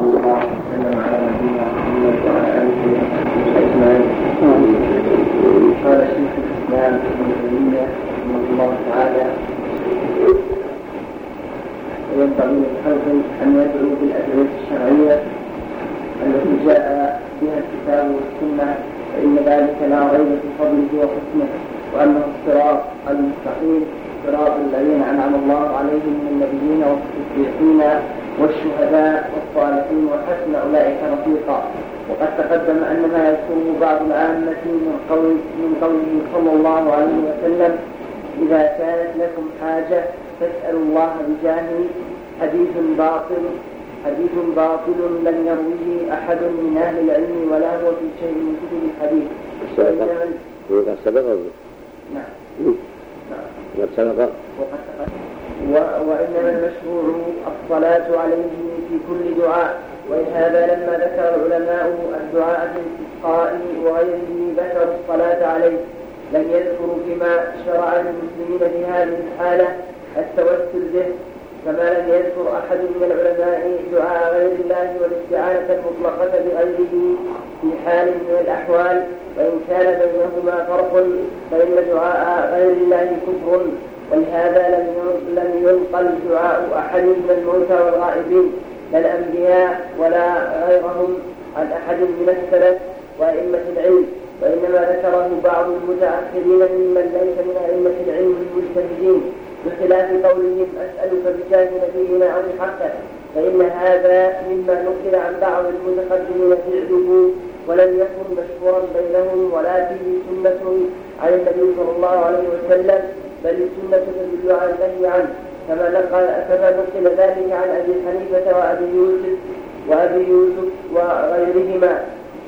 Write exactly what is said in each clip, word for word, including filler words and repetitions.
وصلى الله وسلم على نبينا محمد وعلى آله وصحبه أجمعين. قال شيخ الإسلام ابن تيمية رحمه الله تعالى: وينبغي للخلق أن يدعو بالأدعية الشرعية التي جاء بها الكتاب والسنة، فإن ذلك لا ريب في فضله وحسنه، وأنه الصراط المستقيم صراط الذين أنعم الله عليهم من النبيين والصديقين والشهداء والصالحين وحسن أولئك رفيقا. وقد تقدم أن ما يذكره بعض العامة من قول من قوله صلى الله عليه وسلم: إذا كانت لكم حاجة فاسألوا الله بجاهه، حديث باطل حديث باطل لم يرويه أحد من أهل العلم ولا هو في شيء من كتب الحديث. وقد سبق. نعم. وقد سبق. وإنما المشروع الصلاة عليه في كل دعاء، ولهذا لما ذكر العلماء الدعاء في الاستسقاء وغيره ذكروا الصلاة عليه، لم يذكروا بما شرع للمسلمين في هذه الحالة التوسل به، كما لم يذكر أحد من العلماء دعاء غير الله والاستعانة المطلقة بغيره في حال من الأحوال، وإن كان بينهما فرق، فإن دعاء غير الله كفر، ولهذا لم ينقل دعاء أحد من الموتى والغائبين لا الأنبياء ولا غيرهم عن أحد من السلف وأئمة العلم، وإنما ذكره بعض المتأخرين ممن ليس من أئمة العلم المجتهدين، بخلاف قولهم: أسألك بجاه نبينا أو بحقه، فإن هذا مما نقل عن بعض المتقدمين فعله ولم يكن مشهورا بينهم ولا فيه سنة عن النبي صلى الله عليه وسلم، بل السنة تدل على النهي عنه، كما نقل كما نقل ذلك عن أبي حنيفة وأبي يوسف وأبي يوسف وغيرهما.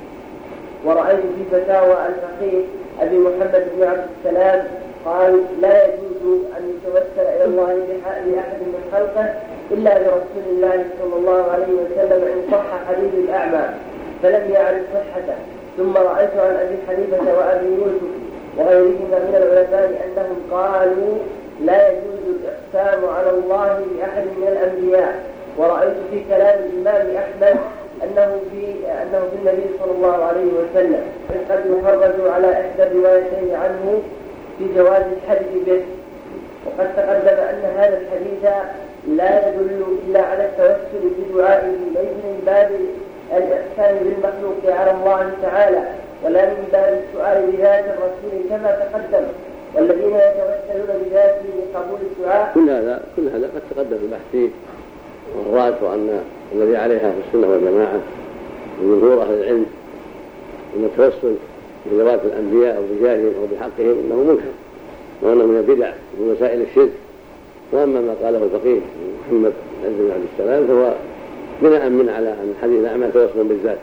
ورأيت في فتاوى الفقيه أبي محمد بن عبد السلام قال: لا يجوز أن يتوسل إلى الله لأحد من خلقه إلا برسول الله صلى الله عليه وسلم إن صح حديث الأعمى، فلم يعرف صحته. ثم رأيت عن أبي حنيفة وأبي يوسف وغيرهما من العلماء أنهم قالوا: لا يجوز الإقسام على الله لأحد من الأنبياء. ورأيت في كلام الإمام أحمد أنه في أنه في النبي صلى الله عليه وسلم قد يخرج على إحدى الروايتين عنه في جواز الحديث به. وقد تقدم أن هذا الحديث لا يدل إلا على التوسل بدعائه، ليس من باب الإحسان بالمخلوق على الله تعالى، ولا من باب السؤال بذات الرسول كما تقدم، والذين يتوسلون بذاته لقبول الدعاء. كل هذا كل هذا قد تقدم البحث فيه، والراجح أن الذي عليها في السنة والجماعة من جمهور أهل العلم أن التوسل بذوات الأنبياء أو بجاههم أو بحقهم إنه منكر، وأنه من البدع ومن وسائل الشرك. وأما ما قاله الفقيه محمد بن عبد السلام فهو بناء من على أن الحديث الأعمى توسل بالذات،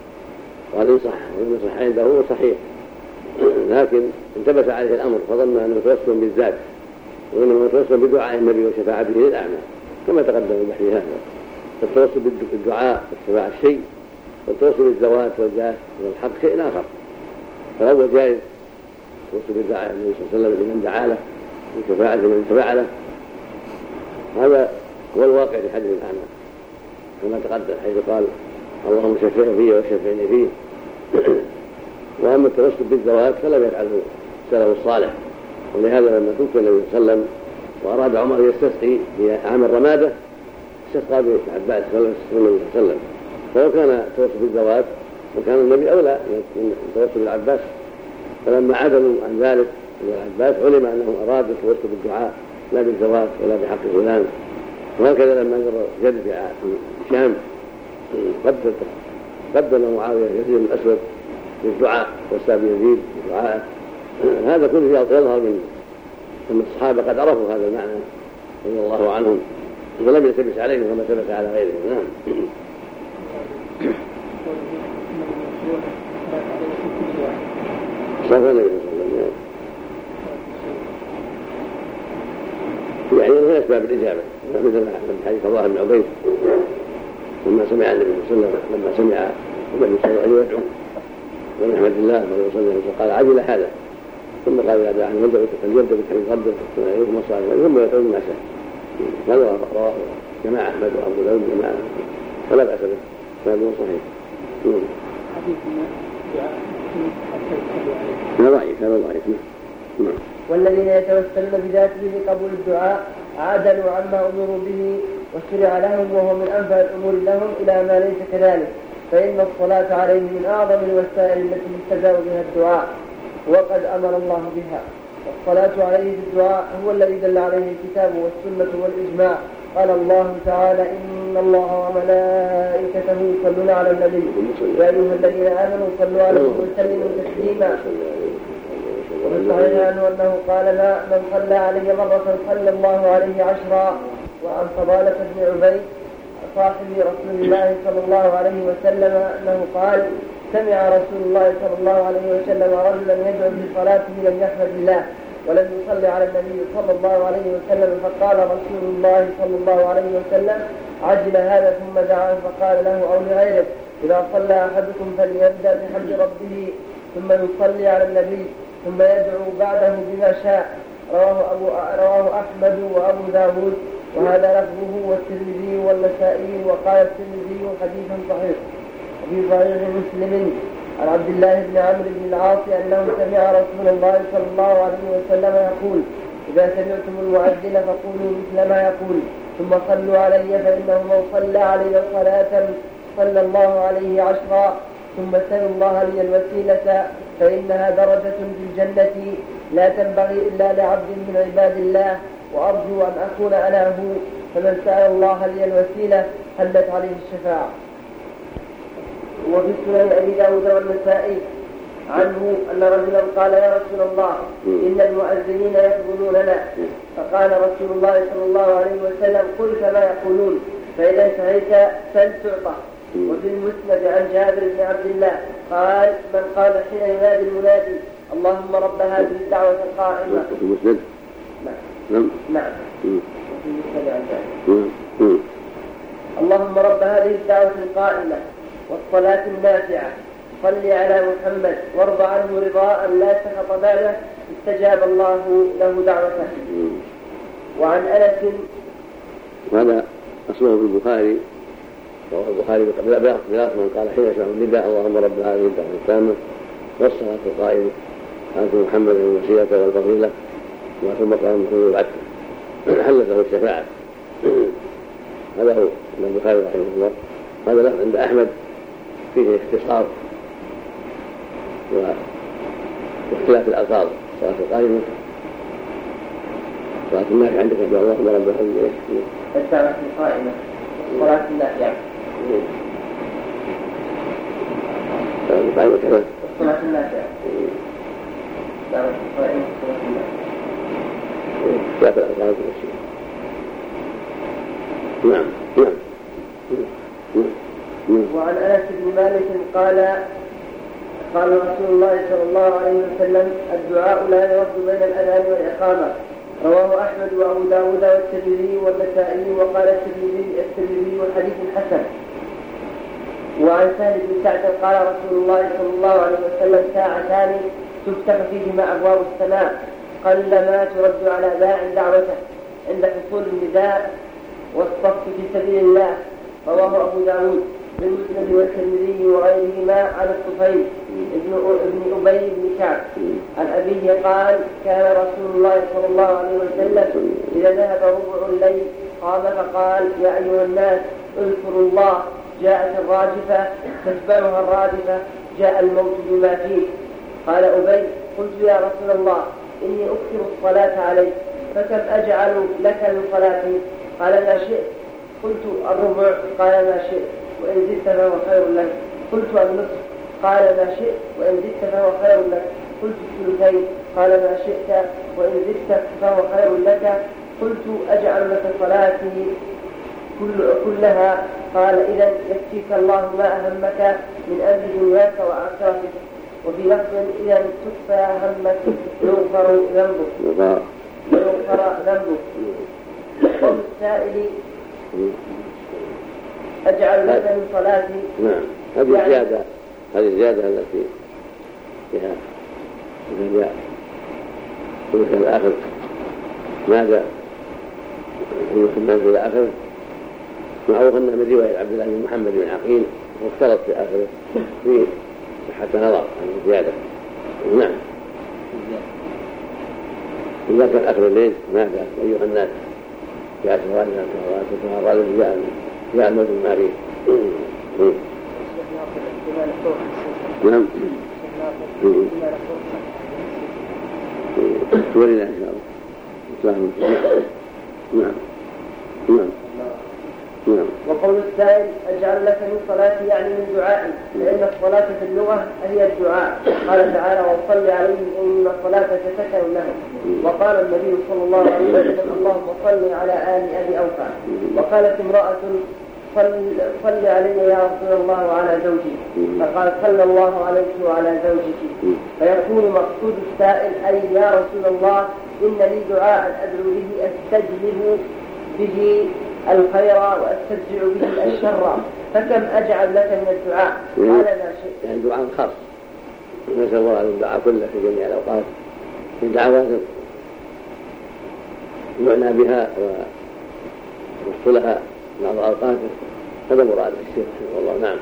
وهذا إن صح وإن صح عنده هو صحيح، لكن انتبه عليه الأمر فظن أنه توسل بالذات، وإنما توسل بدعاء النبي وشفاعته للأعمى كما تقدم البحث هذا. فالتوسل بالدعاء والشفاعة شيء، والتوسل بالذوات والجاه والحق شيء آخر. فالأول جائز التوسل بدعاء النبي صلى الله عليه وسلم لمن دعا له وشفاعة من شفع له، هذا هو الواقع في حديث الأعمى كما تقدم، حيث قال: اللهم شفعني فيه وشفعني فيه. وأما التوسل بالذوات فلم يفعله السلف الصالح، ولهذا لما توفي النبي صلى الله عليه وسلم وأراد عمر يستسقي في عام الرمادة استسقى بعباس صلى الله عليه وسلم، فلو كان التوسل بالذوات وكان النبي أولى من التوسل بالعباس، فلما عدلوا عن ذلك العباس علم أنهم أرادوا التوسل بالدعاء لا بالذوات ولا بحق فلان. وهكذا لما جرى جد في الشام قدم معاوية يزيد بن الأسود بالدعاء واستعب يزيد بدعائه. هذا كله يظهر من أن الصحابة قد عرفوا هذا المعنى رضي الله عنهم، ولم يلتبس عليهم كما ثبت على غيرهم. نعم. صلى الله عليه وسلم يعني من أسباب الإجابة، مثل حديث الله بن عبيد لما سمع النبي صلى الله عليه وسلم لما سمع النبي صلى الله عليه وسلم يدعو ونحمد الله قال: عجل هذا، ثم قال: يا داعي يدعوك فليبدأ بتحميد ربك ثم مصائب ثم يدعو الناس. هذا رواه جماعة أحمد وأبو داود جماعة فلا بأس به. هذا صحيح. هذا ضعيف هذا ضعيف. والذين يتوسلون بذاته لقبول الدعاء عادلوا عما أمروا به وشرع لهم وهو من أنفع الأمور لهم إلى ما ليس كذلك، فإن الصلاة عليه من أعظم الوسائل التي يستجاب بها الدعاء وقد أمر الله بها. والصلاة عليه في الدعاء هو الذي دل عليه الكتاب والسنة والإجماع. قال الله تعالى: إن الله وملائكته يصلون على النبي يا أيها الذين آمنوا صلوا عليه وسلموا تسليما. ومن صحيح عنه أنه قال: ما من صلى علي مرة صلى الله عليه عشرا. وعن فضالة بن عبيد صاحب رسول الله صلى الله عليه وسلم أنه قال: سمع رسول الله صلى الله عليه وسلم رجلا يدعو بصلاته لم يحمد الله ولم يصلي على النبي صلى الله عليه وسلم، فقال رسول الله صلى الله عليه وسلم: عجل هذا، ثم دعاه فقال له أو لغيره: إذا صلى أحدكم فليبدأ بحمد ربه ثم يصلي على النبي ثم يدعو بعده بما شاء. رواه, أبو رواه أحمد وأبو داود وهذا لفظه والترمذي والنسائي. وقال الترمذي: حديث صحيح. وفي صحيح مسلم عن عبد الله بن عمرو بن العاص أنه سمع رسول الله صلى الله عليه وسلم يقول: إذا سمعتم المؤذن فقولوا مثل ما يقول ثم صلوا علي، فإنه من صلى علي صلاة صلى الله عليه عشرا. ثم سلوا الله لي الوسيلة فإنها درجة في الجنة لا تنبغي إلا لعبد من عباد الله، وأرجو أن أكون أنا هو. فمن سأل الله لي الوسيلة حلت عليه الشفاعة. وفي سنن أبي داود والنسائي عنه أن رجلا قال: يا رسول الله، إن المؤذنين يفضلوننا. فقال رسول الله صلى الله عليه وسلم: قل كما يقولون، فإذا انتهيت سل تعطى. وفي المسند عن جابر بن عبد الله قال: من قال حين ينادي المنادي: اللهم رب هذه الدعوة القائمة. في المسند؟ نعم نعم. وفي المسند عن جابر: اللهم رب هذه الدعوة القائمة والصلاة النافعة صل على محمد وارض عنه رضاء لا سخط باله، استجاب الله له دعوته. وعن أنس، وهذا أصله في البخاري، رواه البخاري بلفظ من قال حين يسمع النداء: اللهم رب هذه الدعوة التامة والصلاة القائمة آت محمد الوسيلة والفضيلة وفي المقام المحمود العتمة حلت له الشفاعة. هذا هو من البخاري رحمه الله. هذا لفظ عند أحمد فيه اختصار واختلاف الألفاظ: الصلاة القائمة، الصلاة النافعة عندك اللهم رب هذه الدعوة القائمة والصلاة النافعة. القائمة كذا والصلاة النافعة. الدعوة القائمة والصلاة النافعة. اختلاف الألفاظ والشيء. نعم نعم. وعن أنس بن مالك قال: قال رسول الله صلى الله عليه وسلم: الدعاء لا يرد بين الأذان والإقامة. رواه أحمد وأبو داود والترمذي والنسائي. وقال الترمذي حديث حسن. وعن سهل بن سعد قال رسول الله صلى الله عليه وسلم: ساعتان تفتح فيهما أبواب السماء قلما ترد على داع دعوته عند حصول النداء والصف في سبيل الله. رواه أبو داود بالمسند والترمذي وغيرهما عن الطفيل ابن أبي بن كعب عن أبيه قال: كان رسول الله صلى الله عليه وسلم إذا ذهب ربع الليل قام فقال: يا أيها الناس اذكروا الله، جاءت الراجفة تتبعها الرادفة، جاء الموت بما فيه. قال أبي: قلت يا رسول الله إني أكثر الصلاة عليك، فكم أجعل لك من صلاتي؟ قال: ما شئت. قلت: الربع. قال: ما شئت وإن زدت فهو خير لك. قلت: النصف. قال: ما شئت وإن زدت فهو خير لك. قلت: الثلثين. قال: ما شئت وإن زدت فهو خير لك. قلت: أجعل لك صلاتي كل كلها. قال: إذن يكفيك الله ما أهمك من أمر دنياك وآخرتك. وفي لفظ: إذن تكفى همك يغفر ذنبك ويغفر ذنبك. قول السائل: أجعل لك من صلاتي. نعم. هذه الزيادة هذه الزيادة التي فيها إذا جاء في الآخر ماذا في الناس إلى آخره، معروف أنه من رواية عبد الله بن محمد بن عقيل واختلط في آخره في صحة نظر عن زيادة. نعم. إذا كان آخر الليل ماذا أيها الناس جاءت غالبا كهواتها غالبا جاء جاء الموت المعريف. نعم. ولله إن شاء الله. نعم. نعم. نعم. وقول السائل أجعل لك من صلاتي يعني من دعائي، لأن الصلاة في اللغة هي الدعاء. قال تعالى وصل عليهم إن الصلاة سكن لهم. وقال النبي صلى الله عليه وسلم اللهم صل على آل أبي أوفى. وقالت امرأة صل, صل علي يا رسول الله وعلى زوجي، فقال صلى الله عليك وعلى زوجك. فيكون مقصود السائل أي يا رسول الله إن لي دعاء أدعو به أستجلب به الخير وأستدفع به الشر، فكم أجعل لك من الدعاء؟ قال لا شيء. يعني دعاء خاص نسأل الله أن الدعاء كله في جميع الأوقات في دعوات يعنى بها ونصلها بعض أوقاته، هذا مراد الشيخ رحمه الله. نعم.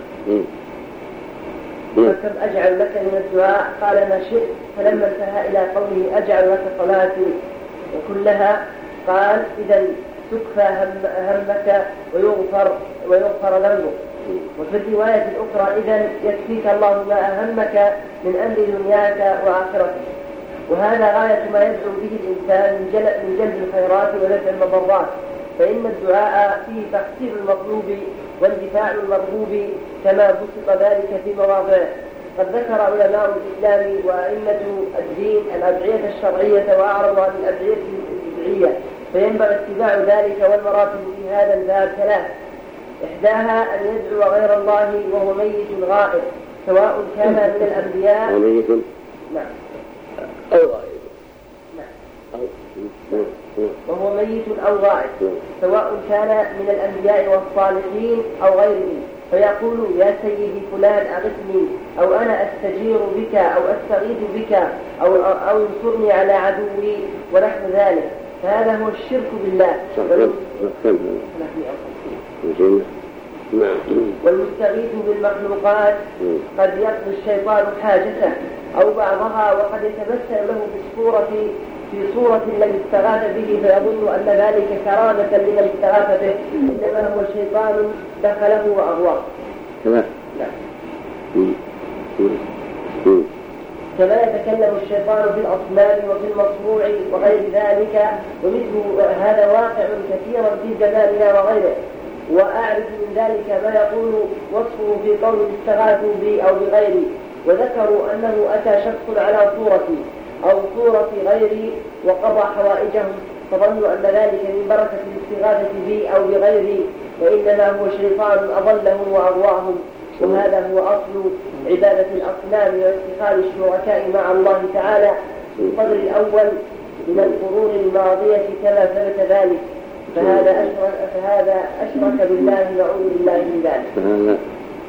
فكم أجعل لك من الدعاء؟ قال ما شئت. فلما انتهى إلى قوله أجعل لك صلاتي كلها قال إذا تكفى هم همك ويغفر ويغفر ذنبك. وفي الرواية الأخرى إذن يكفيك الله ما أهمك من أمر دنياك وآخرتك. وهذا غاية ما يدعو به الإنسان من جلب الخيرات ودفع المضرات، فإن الدعاء فيه تحصيل المطلوب واندفاع المرغوب كما بسط ذلك في مواضعه. قد ذكر علماء الإسلام وأئمة الدين الأدعية الشرعية وأعرضوا عن الأدعية البدعية، فينبغي اتباع ذلك. والمراتب في هذا الباب ثلاث: إحداها أن يدعو غير الله وهو ميت غائب، سواء كان من الأنبياء وميت نعم أو غائب نعم أو وهو ميت أو غائب، سواء كان من الأنبياء والصالحين أو غيرهم، فيقول يا سيدي فلان أغثني، أو أنا أستجير بك أو أستغيث بك، أو أو انصرني على عدوي ونحو ذلك. فهذا هو الشرك بالله. والمستغيث بالمخلوقات قد يقضي الشيطان حاجته أو بعضها، وقد يتمثل له بالصورة في صورة الذي استغاث به، فيظن أن ذلك كرامة لمن استغاث به، إنما هو شيطان دخله وأغواه. كما يتكلم الشيطان في الأصنام وفي المصروع وغير ذلك، ومثل هذا واقع كثيرا في زماننا وغيره. وأعرف من ذلك ما يقول وصفه في قول استغاثوا بي أو بغيري، وذكروا أنه أتى شخص على صورتي أو صورة غيري وقضى حوائجهم، فظنوا أن ذلك من بركة الاستغاثة بي أو بغيري، وإنما هو شيطان أضلهم وأغواهم. وهذا هو أصل عبادة الأصنام واتخاذ الشركاء مع الله تعالى في القدر الأول من القرون الماضية كما ثبت ذلك. فهذا أشرك, فهذا أشرك بالله نعوذ بالله من ذلك.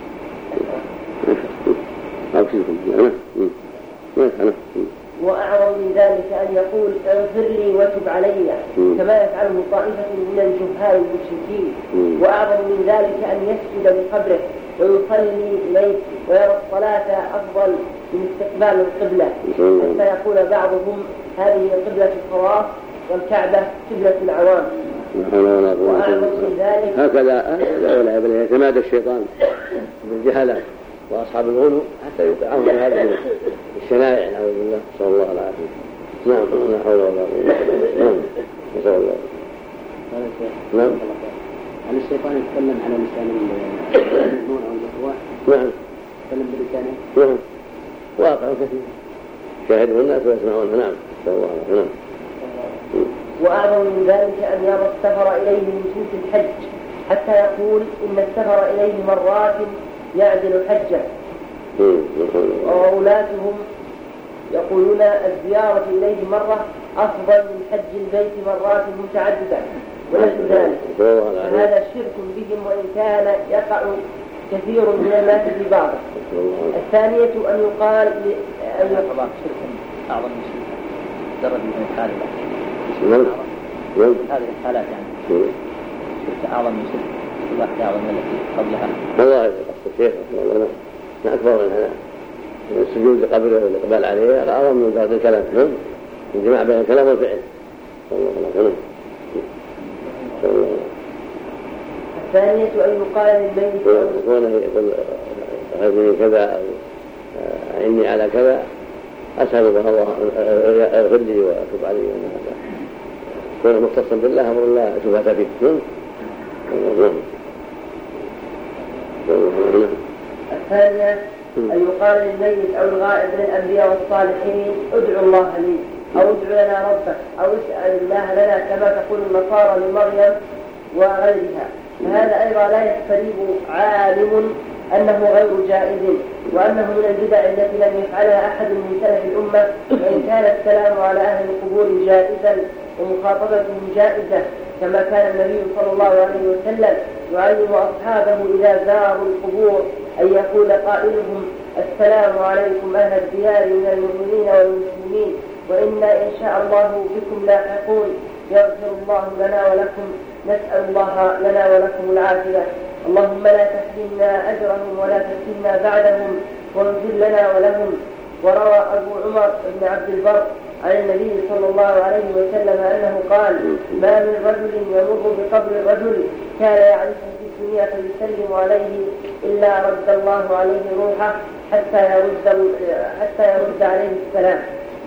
وأعظم من ذلك أن يقول اغفر لي وتب علي، كما يفعله طائفة من الجهال المشركين. وأعظم من ذلك أن يسجد لقبره ويصلي إليه ويرى الصلاة أفضل من استقبال القبلة، حتى يقول بعضهم هذه قبلة الخواص والكعبة قبلة العوام. وأعظم من ذلك هكذا ولا يتمادى الشيطان بالجهالات وأصحاب الغلو حتى يدعون هذه الشنائع نعوذ بالله، نسأل الله العافية. نعم لا حول ولا قوة إلا بالله. نسأل الله. نعم. هل الشيطان يتكلم على لسان المؤمنون أو الأخوة؟ نعم. يتكلم بلسانه؟ نعم. واقع كثير شاهده الناس ويسمعونه. نعم. نسأل الله العافية. نعم. وأعظم من ذلك أن يرى السفر إليه من سوء الحج، حتى يقول إن السفر إليه مرات يعدل حجه. وأولاتهم يقولون الزيارة إليه مرة أفضل من حج البيت مرات متعددة ونحو ذلك. فهذا شرك بهم، وإن كان يقع كثير من الناس في بعضه. الثانية أن يقال أن يقال شرك أعظم من شرك درجة من الحالة هذه الحالات، يعني شرك أعظم من شرك الواحد أعظم من التي قبلها. والله يقصد الشيخ رحمه الله ما أكبر من هذا من السجود لقبره والإقبال عليه هذا أعظم من بعض الكلام نعم الجماع بين الكلام والفعل صلى الله عليه وسلم. الثانية أن يقال للميت يقول هذه كذا أو إني على كذا أسأل الله اغفر لي وأتوب علي كون مختصا بالله أمر الله شبهة فيه. الثانية أن يقال للميت أو الغائب من الأنبياء والصالحين ادعوا الله لي أو ادعوا لنا ربك أو اسأل الله لنا كما تقول النصارى لمريم وغيرها. فهذا أيضا لا يستريب عالم أنه غير جائز وأنه من البدع التي لم يفعلها أحد من سلف الأمة وإن كان السلام على أهل القبور جائزا ومخاطبتهم جائزة كما كان النبي صلى الله عليه وسلم يعلم أصحابه إذا زاروا القبور أن يقول قائلهم السلام عليكم أهل الديار من المؤمنين والمسلمين وإنا إن شاء الله بكم لاحقون يغفر الله لنا ولكم نسأل الله لنا ولكم العافية اللهم لا تحرمنا أجرهم ولا تفتنا بعدهم واغفر لنا ولهم. وروى أبو عمر بن عبد البر عن النبي صلى الله عليه وسلم أنه قال ما من رجل يمر بقبر الرجل كان يعرفه في الدنيا فيسلم عليه إلا رد الله عليه روحه حتى يرد, حتى يرد عليه السلام.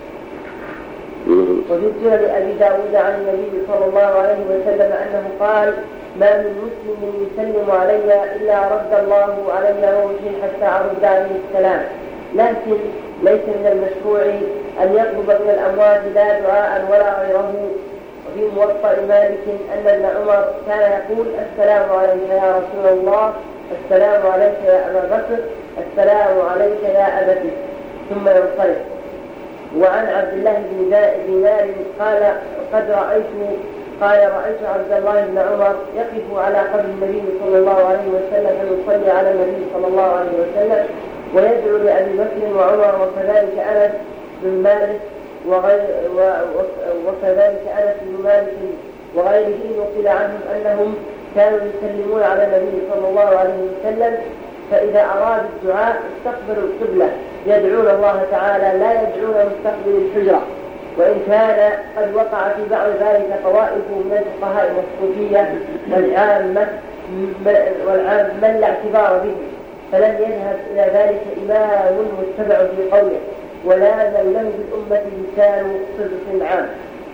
وفي سنن أبي داود عن النبي صلى الله عليه وسلم أنه قال ما من مسلم يسلم علي إلا رد الله علي روحي حتى أرد عليه السلام. لكن ليس من المشروع أن يطلب من الأموات لا دعاء ولا غيره. وفي موطأ مالك أن ابن عمر كان يقول السلام عليك يا رسول الله السلام عليك يا أبا بكر السلام عليك يا أبتي ثم ينصرف. وعن عبد الله بن دينار قال قد رأيت قال رأيت عبد الله بن عمر يقف على قبر النبي صلى الله عليه وسلم فيصلي على النبي صلى الله عليه وسلم ويدعو لأبي بكر وعمر وكذلك أنس بن مالك وغير وكذلك أنس بن مالك وغيره نقل عنهم أنهم كانوا يسلمون على النبي صلى الله عليه وسلم فإذا أراد الدعاء استقبلوا القبلة يدعون الله تعالى لا يدعون مستقبل الحجرة. وإن كان قد وقع في بعض ذلك طوائف من الفقهاء والصوفية والعامة والعامة لا اعتبار به فلم يذهب إلى ذلك إمام متبع في قوله ولا من له بالأمة لسان صدق عام.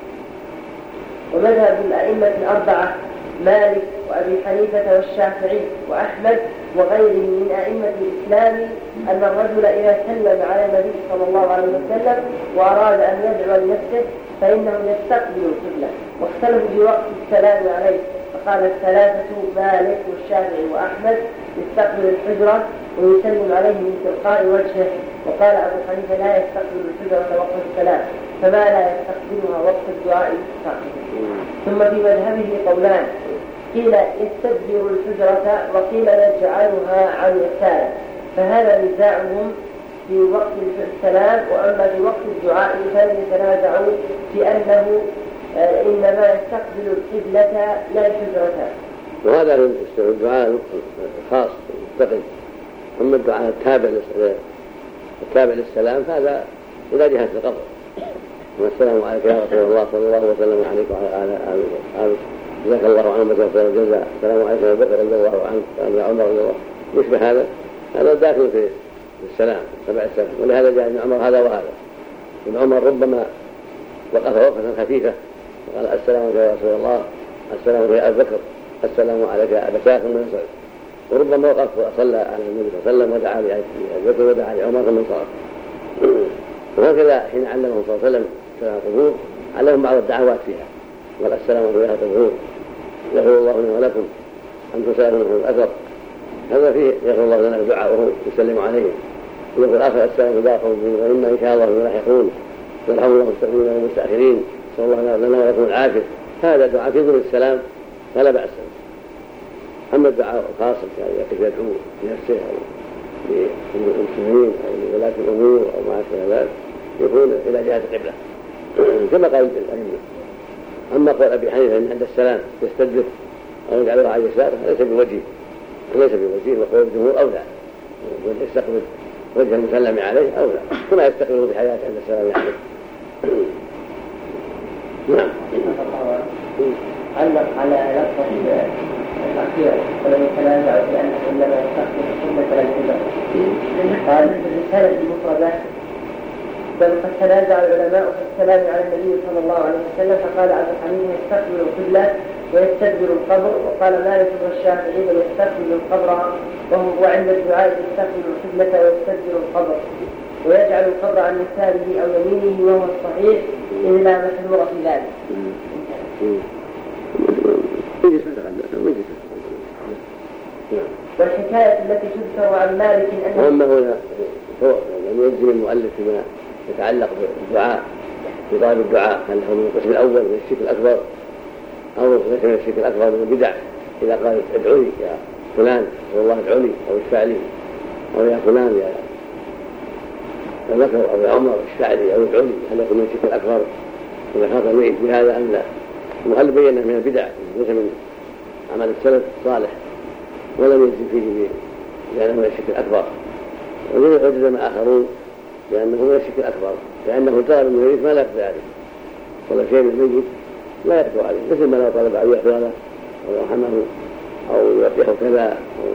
ومذهب الأئمة الأربعة مالك وأبي حنيفة والشافعي وأحمد وغيرهم من أئمة الإسلام أن الرجل إذا سلم على النبي صلى الله عليه وسلم وأراد أن يدعو لنفسه فإنه يستقبل القبلة. واختلفوا في وقت السلام عليه فقال الثلاثة مالك والشافعي وأحمد يستقبل الحجرة ويسلم عليه من تلقاء وجهه. وقال أبو حنيفة لا يستقبل الحجرة وقت السلام فما لا يستقبلها وقت الدعاء يستقبل. ثم في مذهبه قولان قيل يستدبر الحجرة وقيل يجعلها عن يساره فهذا نزاعهم في وقت السلام. وأما في وقت الدعاء فلم يتنازعوا في أنه إنما يستقبل القبلة لا الحجرة. وهذا الدعاء خاص مستقل. أما الدعاء التابع التابع للسلام فهذا إلى جهة القبر والسلام عليك يا رسول الله صلى الله وسلم عليك وعلى آله جزاك الله عنه وجزاك الجزاء السلام عليكم يا بكر رضي الله عنه يا عمر رضي الله يشبه هذا هذا داخل في السلام تبع السلام. ولهذا جاء ابن عمر هذا وهذا. ابن عمر ربما وقف وقفة خفيفة وقال السلام عليك يا رسول الله السلام عليك يا بكر السلام عليك يا أبتاه ثم ينصرف. وربما وقف وصلى على النبي صلى الله عليه وسلم ودعا لأبي بكر ودعا لعمر ثم انصرف. وهكذا حين علمهم صلى الله عليه وسلم سلام القبور علمهم بعض الدعوات فيها قال السلام عليكم يا القبور يغفر الله لنا ولكم أنتم سائرون من الأثر. هذا فيه يغفر الله لنا الدعاء وهو يسلم عليه. وفي الآخر السلام باقوا وإنا إن شاء الله لاحقون ونرحم الله المستقبلين والمستأخرين صلى الله لنا ولكم العافية. هذا دعاء في ظل السلام فلا بأس. أما الدعاء الخاص يعني يقف يدعو لنفسه أو للمسلمين أو لولاة الأمور أو ما أشبه ذلك يكون إلى جهة القبلة كما قال الأئمة. أما قول أبي حنيفة أن عند السلام يستدبر أو يجعلها على يساره ليس بوجيه ليس بوجيه وقول الجمهور أولى يستقبل وجه المسلم عليه أو لا كما يستقبله في حياته عند السلام عليه. نعم. علق على لفظ الأخير ولم يتنازع بأنه إنما يستقبل السنة الكبرى. قال في الرسالة المفردة بل قد تنازع العلماء في السلام على النبي صلى الله عليه وسلم فقال عبد الحميد يستقبل القبلة ويستدبر القبر وقال مالك والشافعي بل يستقبل القبر وهو وعند الدعاء يستقبل القبلة ويستدبر القبر ويجعل القبر عن يساره أو يمينه وهو الصحيح إذ لا محذور في ذلك. والحكاية التي تذكر عن مالك أنه وأما هنا أن يجزم المؤلف فيما يتعلق بالدعاء بطالب الدعاء هل هو من القسم الأول من الشرك الأكبر أو ليس من الشرك الأكبر من البدع إذا قال ادعوني يا فلان والله ادعوني أو اشفع لي أو يا فلان يا بكر أو يا عمر اشفع لي أو ادعوني هل يكون من الشرك الأكبر إذا خاطر الميت بهذا أم لا. المؤلف بين من البدع ليس من عمل السلف الصالح ولم يجزم فيه لأنه من الشرك الأكبر وجزم آخرون لأنه من الشرك الأكبر لأنه طلب من الميت ما لا يقضي عليه ولا شيء من الميت لا يقضي عليه مثل ما لو طلب أن يحفظ له أو يرحمه أو يوفيه كذا أو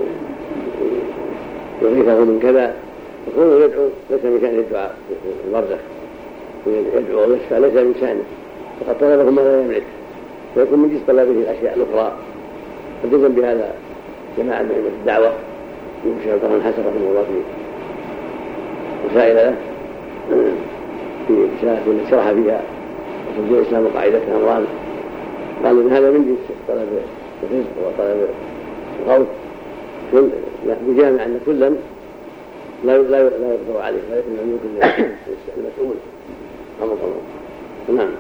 يغيثه من كذا يقول يدعو ليس من شأن الدعاء في البرزخ يدعو ويشفع ليس من شأنه فقد طلبه ما لا يملك فيكون من جنس طلبه الأشياء الأخرى فجزم بهذا جماعة من الدعوة من شيخ القرآن حسن رحمه الله في رسائل له في رسالة التي شرح فيها وصدق الإسلام وقاعدتها أمران قال إن هذا من جنس طلب الرزق وطلب الغوث بجامع أن كلا لا لا لا يقدر عليه ولكن لم يكن المسؤول أمر الله. نعم.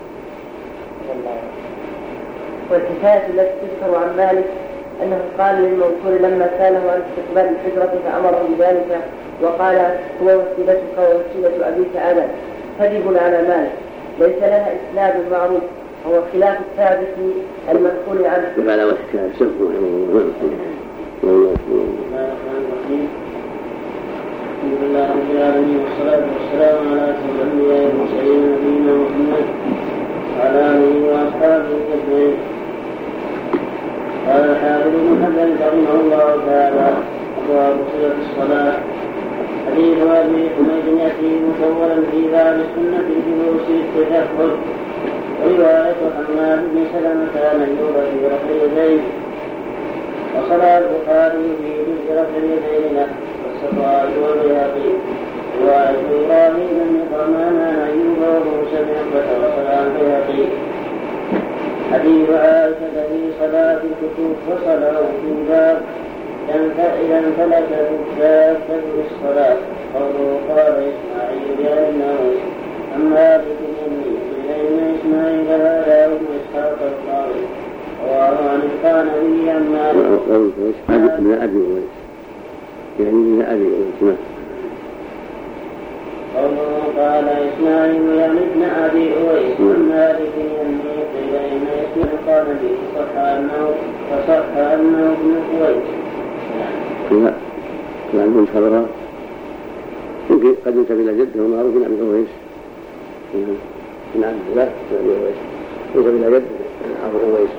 والحكاية التي تذكر عن مالك أنه قال للمنصور لما سأله عن استقبال الحجرة فأمره بذلك وقال هو وسيلتك ووسيلة أبيك آدم كذب على مالك ليس لها إسناد معروف وهو خلاف الثابت المنقول عنه. على وجه السبب الحمد لله رب العالمين والصلاة والسلام على أشرف الأنبياء والمرسلين نبينا محمد وعلى آله وأصحابه أجمعين. قال الحافظ ابن حجر رحمه الله تعالى أبواب صلة الصلاة. حديث أبي حميد يأتي مصورا في باب السنة في جلوس التشهد ورواية حماد بن سلمة عن أيوب في رفع اليدين وصلى البخاري في جزء رفع اليدين له والصفاء والبيهقي رواية إبراهيم بن طهمان عن أيوب وموسى بن عقبة وصلى البيهقي. حديث عائشة في صلاة الكسوف وصلاه في باب إذا انفلتت الدابة للصلاة قوله قال إسماعيل يا النووي أما بكلمني إلينا إسماعيل هذا ابن إسحاق القاضي رواه عن القانبي أما من أبي أويس يعني من أبي أويس قوله قال إسماعيل يعني ابن أبي أويس أما بكلمني إلينا إسماعيل القانبي فصح أنه فصح أنه ابن أويس. لا لا من خبرها يمكن قد ينتبه إلى جده ومعروف بن أبي أويس من عبد الله بن أبي أويس ينتبه إلى جده أبو أويس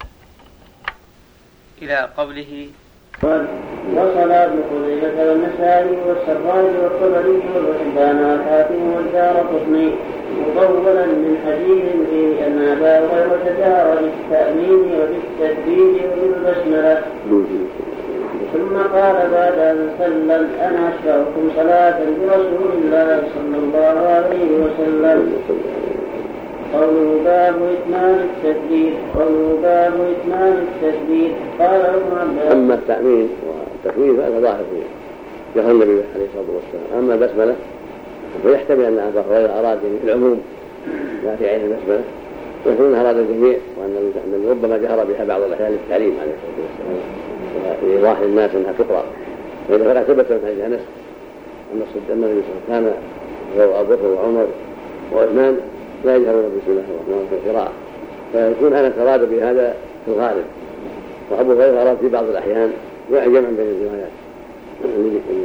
إلى قوله قال وصلى ابن خزيمة والنسائي والسراج والطبري والحبان والحاكم والدارقطني مطولا من حديث فيه أن أبا هريرة جهر بالتأمين وبالتكبير وبالبسملة ثم قال بعد أن سلم أنا أشفعكم صلاة برسول الله صلى الله عليه وسلم. قوله باب إتمام التكبير قوله باب إتمام التكبير قال ابن عباس أما التأمين والتكبير فهذا ظاهر فيه جهر النبي عليه الصلاة والسلام. أما البسملة فيحتمل أن أبا هريرة أراد العموم لا في عين البسملة ويحتمل أراد الجميع وأن ربما جهر بها بعض الأحيان للتعليم عليه الصلاة والسلام لإيضاح الناس أنها تقرأ. وإذا فلا ثبت من حديث أنس أن النبي صلى الله عليه وسلم كان هو أبو بكر وعمر وعثمان لا يجهرون بسم الله الرحمن الرحيم في القراءة فيكون أنس أراد بهذا في الغالب وأبو هريرة أراد في بعض الأحيان جمعا بين الروايات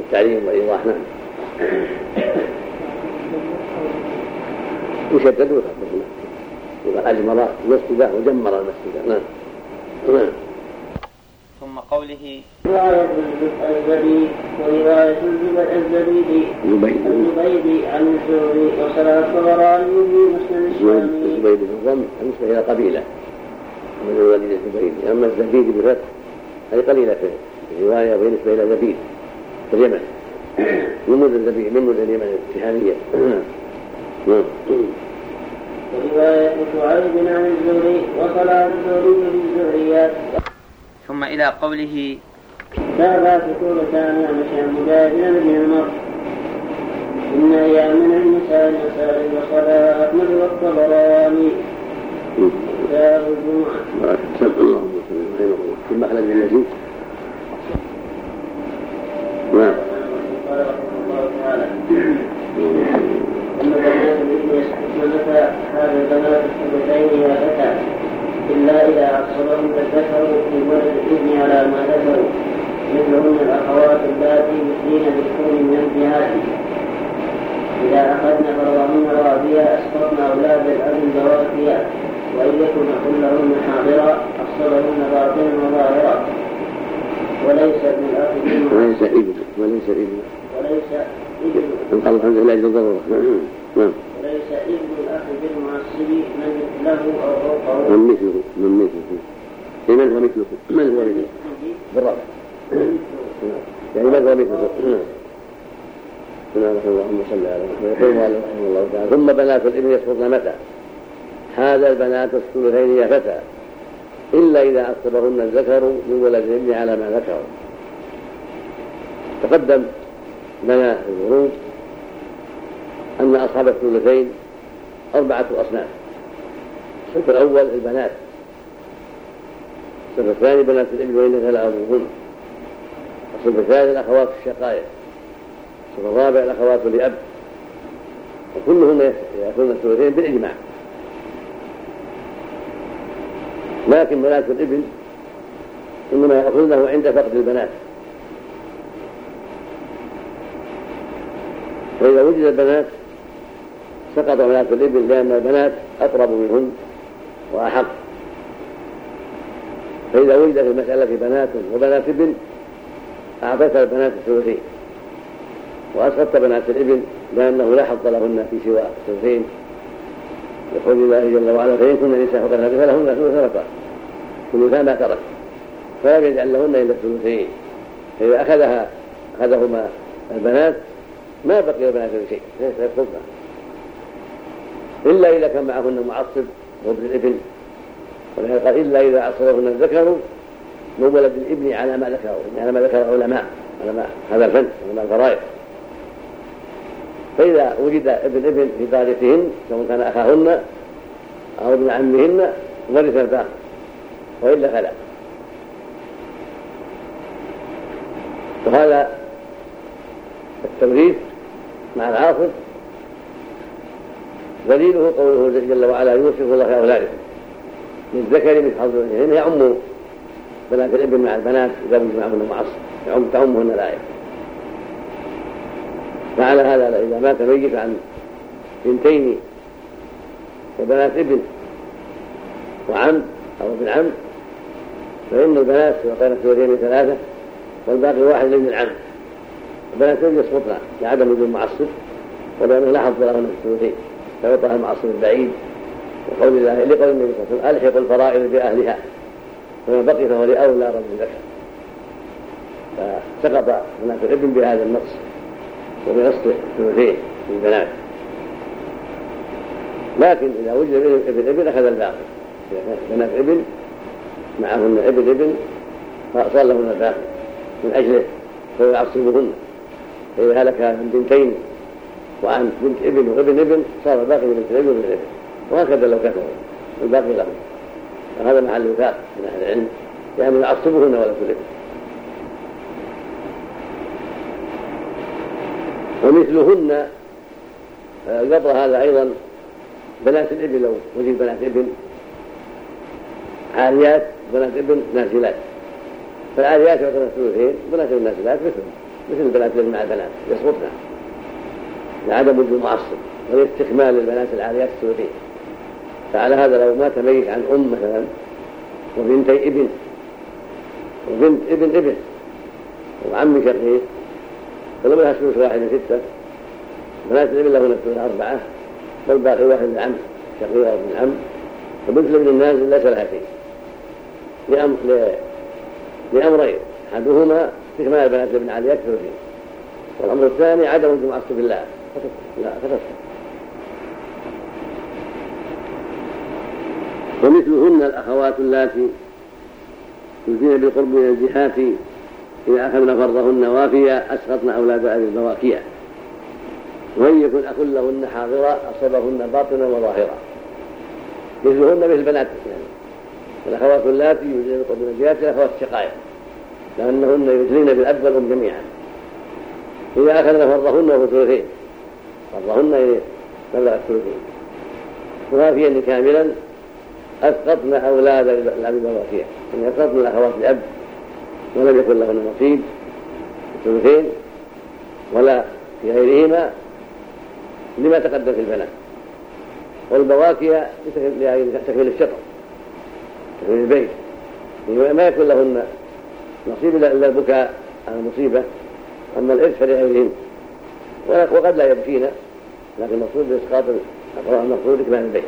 التعليم والإيضاح. نعم. يشدد ويخفف. إذا أجمر المسجد وجمر المسجد. نعم. نعم. ثم قوله رواية الزبيدي ورواية الزبيدي الزبيدي عن الزهري وصلاة الطبراني في مسند الشامي. الزبيدي بالضم بالنسبة إلى قبيلة من الوليد الزبيدي، أما الزبيدي بالفتح هذه قليلة في الرواية بالنسبة إلى زبيد في اليمن من مدن الزبيدي من مدن اليمن التهامية. ورواية شعيب عن الزهري وصلاة الزهري في الزهريات. ثم إلى قوله تابع سكون كان مشى مجاهدا من المرء إن أيام من النساء المسائل وصلاة أحمد والطبراني كتاب الجمعة. سبح الله وسلم في مخلد المزيد. نعم. قال رحمه الله تعالى أن بنات الإبن يسقطن هذا البنات الثلثين يا فتى إلا إذا أقصرهم الذكر في ولد الإبن على ما ذكروا مثلهن الأخوات اللاتي يثنين بالكون من الجهات إذا أخذن فرضهن رابيا أسقطن أولاد الأب البواتيا وإن يكن كلهن حاضرا أفصلهن باطنا وظاهرا وليس ابن الأخ وليس ابن وليس ابن وليس ابن الحمد لله للضرورة. نعم. وليس ابن الأخ بالمعصب من له أو فوقه من مثله من مثله من هو مثله من هو مثله بالرابع يعني من هو مثله. نعم. اللهم صل على محمد. يقول رحمه الله تعالى ثم بنات الابن يسقطن متى هذا البنات الثلثين يا فتى إلا إذا أصبهن الذكر من ولد الابن على ما ذكروا. تقدم لنا في الورود أن أصحاب الثلثين أربعة أصناف. الصنف الأول البنات، الصنف الثاني بنات الابن وإن كان أبوهن، الصنف الثالث الأخوات الشقائق، الصنف الرابع الأخوات لأب، وكلهن يأخذن الثلثين بالإجماع. لكن بنات الابن إنما يأخذونه عند فقد البنات، فإذا وجد البنات سقط بنات الابن لأن البنات أقرب منهن وأحق. فإذا وجد في المسألة بنات وبنات ابن أعطيت البنات الثلثين وأسقطت بنات الابن لأنه لا حظ لهن في سوى الثلثين، يقول الله جل وعلا فإن كن نساء فوق اثنتين فلهن ثلث ما ترك ثلثا ما ترك فلم يجعل لهن إلا الثلثين. فإذا أخذها أخذهما البنات ما بقي البنات شيء يسقطن إلا إذا كان معهن معصب وابن الابن، ولهذا قال إلا إذا عصرهن الذكر من ولد الابن على ما ذكروا على ما ذكر العلماء علماء هذا الفن علماء الفرائض. فإذا وجد ابن ابن في دارتهن سواء كان أخاهن أو ابن عمهن ورث الباقي وإلا فلا. وهذا التوريث مع العاصر دليله قوله جل وعلا يوصف الله في أولادكم للذكر مثل حظ الأنثيين يعم بنات الابن مع البنات إذا وجد معهن معصب يعم تعمهن الآية. فعلى هذا إذا مات ميت عن بنتين وبنات ابن وعم أو ابن عم فإن البنات وقال الثلثين ثلاثة والباقي واحد لابن العم. البنات الابن يسقطن لعدم وجود معصب ولأنه لا حظ لهن في الثلثين فيعطاها المعصب البعيد. وقول الله لقول النبي صلى الله عليه وسلم ألحق الفرائض بأهلها وما بقي فهو لأولى رجل ذكر. فسقط بنات الابن بهذا النص وبنص الثلثين للبنات. لكن إذا وجد ابن ابن أخذ الباقي بنات ابن معهن ابن ابن فصار لهن الباقي من أجله فيعصبهن. فإذا هلك من بنتين وعن بنت ابن وابن ابن صار الباقي بنت ابن وابن ابن وهكذا لو كثروا الباقي لهم. وهذا محل وفاق من أهل العلم لأنه يعصبهن ولا تلف. ومثلهن قبل هذا أيضا بنات الابن لو وجد بنات ابن عاريات بنات ابن نازلات فالعاريات يعطون الثلثين بنات النازلات مثلهم مثل البنات اللي مع البنات يسقطنا لعدم وجود معصب ولاستكمال البنات العاليات السلوكية. فعلى هذا لو مات ميت عن أم مثلا وبنتي ابن وبنت ابن ابن وعم شقيق فلو لها ثلث واحد من ستة، بنات الابن لهن الثلث أربعة والباقي واحد من العم شقيق أو ابن العم، وبنت الابن النازل ليس لها شيء لأمر لأمرين: أحدهما استكمال البنات الابن عاليات السلوكية، والأمر الثاني عدم وجود معصب بالله. لا فتفهم. ومثلهن الأخوات اللاتي يؤتين بالقرب من الجهات إذا أخذن فرضهن وافيا أسقطن أولاد أبي البواكية، وإن يكن أخ لهن حاضرا أصابهن باطنا وظاهرا. مثلهن مثل البنات يعني الأخوات اللاتي يؤتين بالقرب من الجهات الأخوات الشقائق، لأنهن يدلين بالأب والأم جميعا. إذا أخذن فرضهن وهو ثلثين، فرضهن مبلغ الثلثين وافيا كاملا أسقطن أولاد الأبي البواكية، يعني أسقطن الأخوات الأب ولم يكن لهن نصيب في الثلثين ولا في غيرهما لما تقدم في البنات. والبواكية تكمل الشطر تكمل البيت، ما يكون لهن نصيب إلا البكاء على المصيبة، أما الإرث فلغيرهن، وقد لا يبكين، لكن المقصود بإسقاط المقصود إكمال البيت.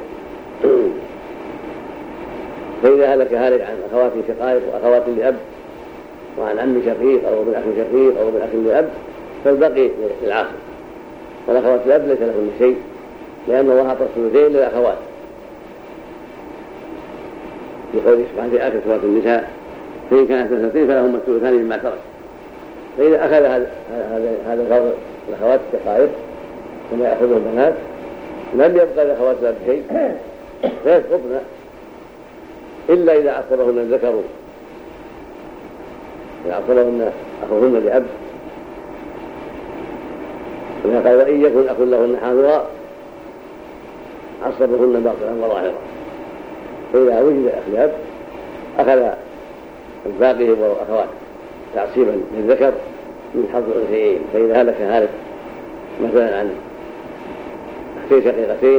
فإذا هلك هالك عن أخوات شقائق وأخوات لأب وعن عم شقيق أو ابن أخ شقيق أو ابن أخ لأب فالبقي للعاصر، والأخوات الأب ليس لهن شيء، لأن الله أعطى الثلثين للأخوات بقوله سبحانه في آخر سورة النساء: فإن كانت اثنتين فلهما الثلثان مما ترك. فإذا أخذ هذا الفرض الأخوات الشقائق كما يأخذه البنات لم يبقى للأخوات الأب شيء فيسقطن إلا إذا عصبهن الذكر، إذا عصبهن أخوهن لأب. قال: وإن يكن أخ لهن حاضرا عصبهن باطنا وظاهرا. فإذا وجد أخ لأب أخذ الباقي والأخوات تعصيبا للذكر من حظ الأنثيين. فإذا هلك هالك مثلا عن أختين شقيقتين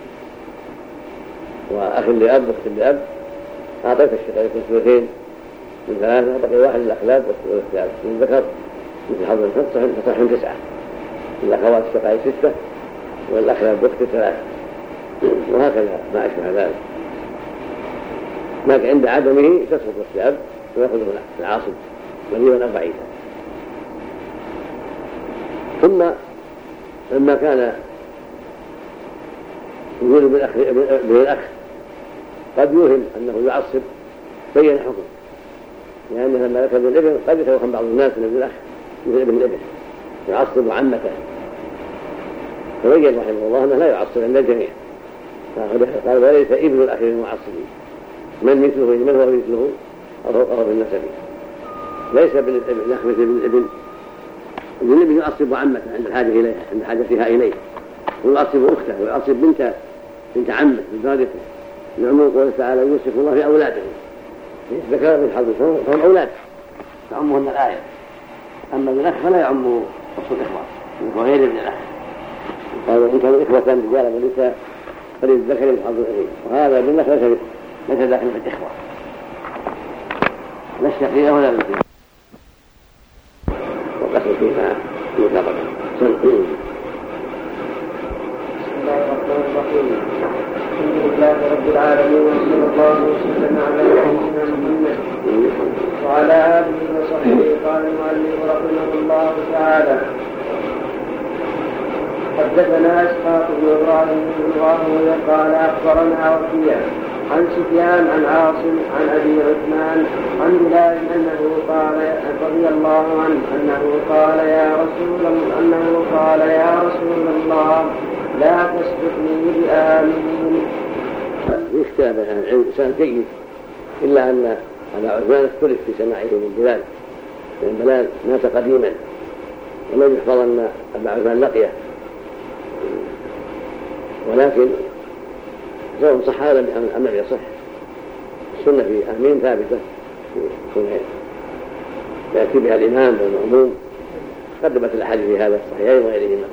وأخ لأب وأخت لأب أعطيت الشقيق الثلثين من ثلاثة، بقي واحد للأخلاد والثالث للذكر مثل حظ الأنثى، فتصحن تسعة، الأخوات الشقائق ستة والأخلاد والأخت ثلاثة، وهكذا ما أشبه ذلك. لكن عند عدمه تسقط الأب ويأخذه العاصب قريبا أو بعيدا. ثم لما كان يقول بالأخ قد يوهم أنه يعصب بين حكم، لأنه لما ذكر بالابن قد يتوهم بعض الناس من ابن الأخ مثل ابن الابن يعصب عمته، فبين رحمه الله أنه لا يعصب عند الجميع. قال: وليس ابن الأخ المعصبين من مثله من هو مثله أو فوقه في النسب، ليس بالأخ مثل ابن الابن. ابن الابن يعصب عمته عند الحاجة إليها عند حاجتها إليه، ويعصب أخته ويعصب بنت بنت عمه بزوجته، لعموم قوله تعالى: يوصف الله في أولادهم ذكر من حظ فهم أولاد تعمهن الآية. أما ابن الأخ فلا يعم أصل الإخوة وغير ابن الأخ. قالوا: إن كانوا إخوة رجالا ونساء فللذكر من حظ الأنثيين، وهذا ابن الأخ ليس داخل في الإخوة لا الشقيقة ولا الأنثى، والأخذ فيها مطلقا. بسم الله الرحمن الرحيم. الحمد لله رب العالمين، وصلى الله وسلم على نبينا محمد وعلى آله وصحبه. قال المؤلف رحمه الله تعالى: حدثنا إسحاق بن إبراهيم بن راهويه قال أخبرنا وكيع عن سفيان عن عاصم عن أبي عثمان عن بلال أنه قال رضي الله عنه أنه قال يا رسول الله أنه قال يا رسول الله لا تسبقني بآمين. يختار عن العلم إنسان جيد، إلا أن أبا عثمان اختلف في سماعه من بلال، لأن بلال مات قديما ولم يحفظ أن أبا عثمان لقيه، ولكن سواء صح ولا أم لم يصح السنة في آمين ثابتة يأتي بها الإمام والمأموم قدمت الأحاديث في هذا الصحيحين وغيرهما.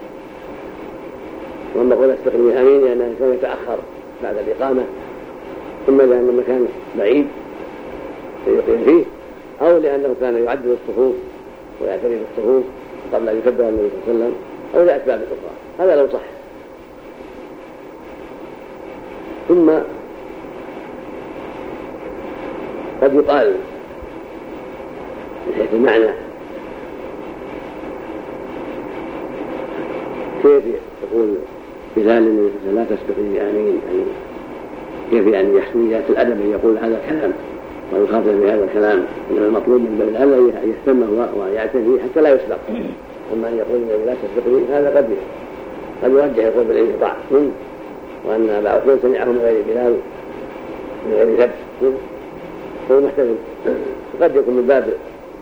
وأما قول استقم بيمين لأنه كان يتأخر بعد الإقامة، إما لأن المكان بعيد فيقيم فيه، أو لأنه كان يعدل الصفوف ويعتري بالصفوف قبل أن يكبر النبي صلى الله عليه وسلم، أو لأسباب أخرى. هذا لو صح. ثم قد يقال من حيث المعنى كيف تقول بلال لا تسبق بآمين، يعني كيف يعني يحسن ذات الأدب أن يقول هذا الكلام ويخاطب بهذا الكلام، إنما المطلوب من بلال أن يهتم ويعتني حتى لا يسبق. أما أن يقول لا تسبقني هذا قد قد يرجح يقول بالانقطاع، وأن أبا عثمان سمعه من غير بلال من غير ثبت هو محتمل، قد يكون من باب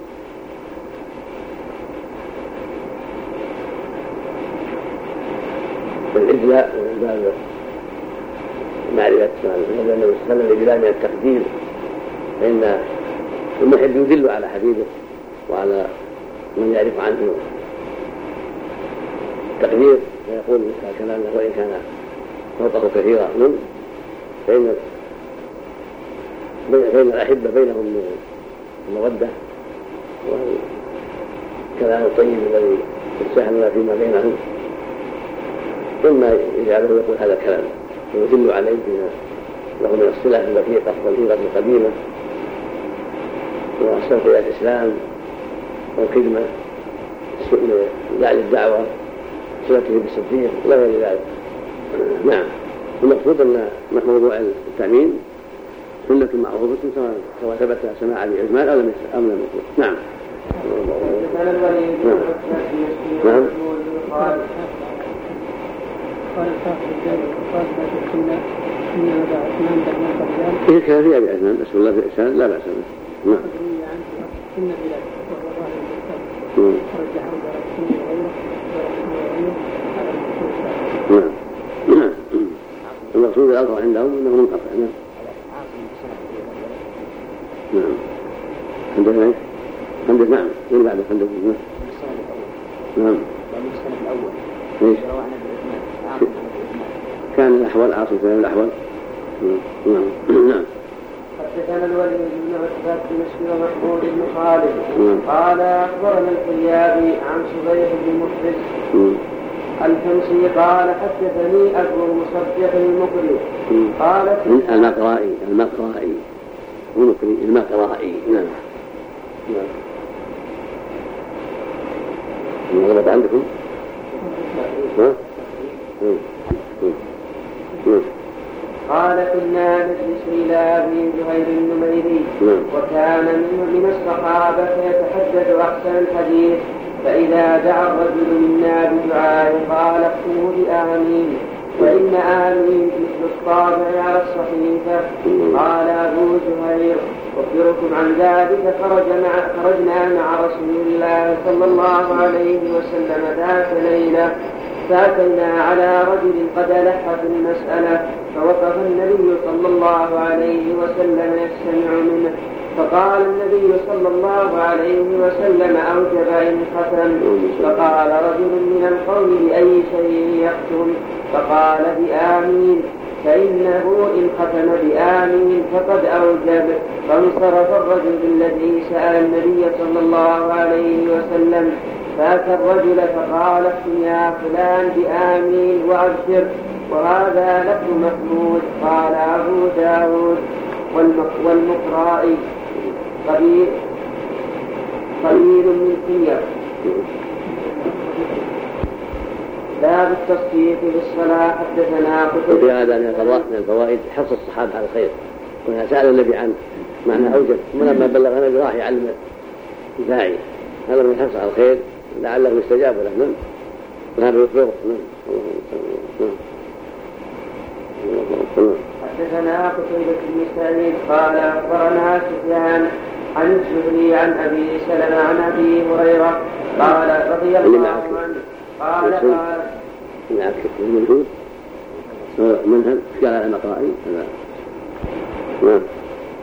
الإجلاء ومن باب معرفة النبي صلى الله عليه وسلم لبلال من التقدير، فإن المحب يدل على حبيبه وعلى من يعرف عنه التقدير فيقول مثل كلامه وإن كان فوقه كثيرا منه، فإن بين الأحبة بينهم المودة والكلام الطيب الذي يتساهل فيما بينهم، ثم يجعله يقول هذا الكلام ويدل عليه بما له من الصلة الوثيقة والهيرة القديمة والسبق إلى الإسلام والخدمة لعل الدعوة صلته بالصديق ولا غير ذلك. نعم، المقصود أن موضوع التأمين سنة معروفة سواء ثبت سماع الإجمال أو لم يثبت. نعم. نعم. قال صاحب الجامع وقال لا تكلنا إنما دعا عثمان بن قبيان. إيه كان فيها بأثنان بسم الله في الإحسان لا بأس به. نعم. إن بلاد وهو ظاهر بالكتاب رجح رجع رسول غيره ورسول غيره على نعم. المقصود الأظهر عندهم أنه منقطع. نعم. نعم. عندنا إيش؟ عندنا نعم. من بعد عندنا نعم. السنة الأول. إيش؟ كان الأحوال عاصم كان الأحوال. نعم. نعم. حدثنا الوليد بن عتبة بن مسلم ومحمود بن خالد قال أخبرنا الحيابي عن صبيح بن محرز الحمصي قال حدثني أبو المصدق المقري قال المقرائي المقرائي المقري المقرائي. نعم. نعم. غلط عندكم؟ ها؟ قال كنا نجلس إلى أبي زهير النميري وكان منه من الصحابة يتحدث أحسن الحديث، فإذا دعا الرجل منا بدعاء قال اكتبوا بآمين فإن آمين مثل الطابع على الصحيفة. قال أبو زهير أخبركم عن ذلك خرج مع خرجنا مع رسول الله صلى الله عليه وسلم ذات ليلة فأتينا على رجل قد ألح في المسألة فوقف النبي صلى الله عليه وسلم يستمع منه، فقال النبي صلى الله عليه وسلم أوجب إن ختم، فقال رجل من القوم بأي شيء يختم؟ فقال بآمين، فإنه إن ختم بآمين فقد أوجب. فانصرف الرجل الذي سأل النبي صلى الله عليه وسلم فأتى الرجل فقال اختم يا فلان بآمين وأبشر. وهذا لفظ محمود. قال أبو داود والمقرائي قليل قليل من كنية. باب التصديق بالصلاة. حدثنا وفي هذا من الفوائد حرص الصحابة على الخير، وإنها سأل النبي عن معنى أوجب، ثم لما بلغ النبي راح يعلم الداعي، هذا من الحرص على الخير لعله يستجاب له. نعم. وهذا يخبره. حدثنا قتيبة بن سعيد قال أخبرنا سفيان عن الزهري عن أبي سلمة عن أبي هريرة قال رضي الله عنه قال قال المنهود منهد قال على مقرائي. نعم.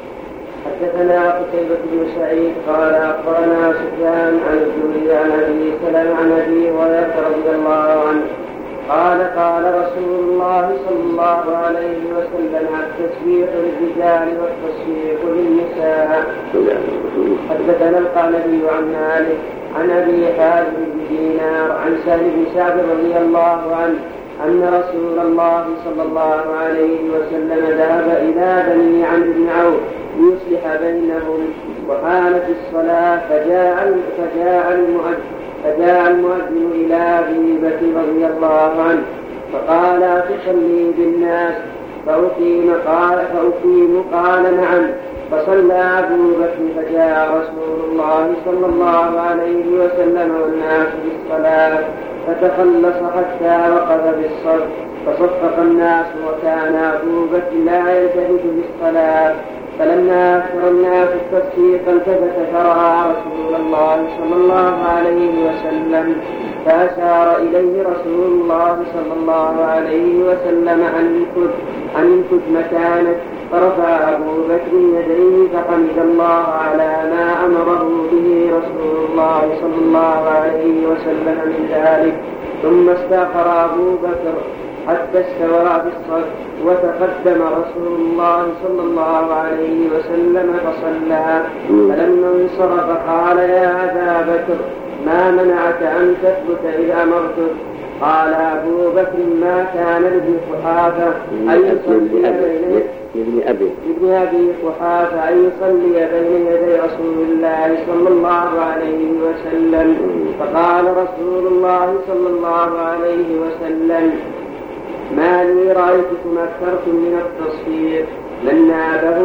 حدثنا قتيبة بن سعيد قال أخبرنا سفيان عن الزهري عن أبي سلمة عن أبي هريرة رضي الله عنه قال قال رسول الله صلى الله عليه وسلم التسبيح للرجال والتصفيق للنساء. حدثنا القعنبي عن مالك عن أبي حازم بن دينار عن سهل بن سعد رضي الله عنه أن رسول الله صلى الله عليه وسلم ذهب إلى بني عمرو بن عوف ليصلح بينهم وحانت الصلاة فجاء فجاء المؤذن فجاء المؤذن إلى أبي بكر رضي الله عنه فقال تصلي بالناس فأقيم قال فأقيم قال نعم فصلى أبو بكر فجاء رسول الله صلى الله عليه وسلم والناس بالصلاة فتخلص حتى وقف بالصف فصفق الناس وكان أبو بكر لا يلتفت بالصلاة فلما أكثر الناس التصفيق التفت فرأى رسول الله صلى الله عليه وسلم فأشار إليه رسول الله صلى الله عليه وسلم أن ينفذ أن ينفذ مكانه فرفع أبو بكر يديه فحمد الله على ما أمره به رسول الله صلى الله عليه وسلم من ذلك ثم استأخر أبو بكر حتى استوى في الصف وتقدم رسول الله صلى الله عليه وسلم فصلى فلما انصرف قال يا أبا بكر ما منعك أن تثبت إذا أمرتك؟ قال أبو بكر ما كان لابن قحافة أن يصلي بين ابن أبي ابن أبي قحافة أن يصلي بين يدي رسول الله صلى الله عليه وسلم. فقال رسول الله صلى الله عليه وسلم ما لي رأيتكم أكثرتم من التصفيق من نابه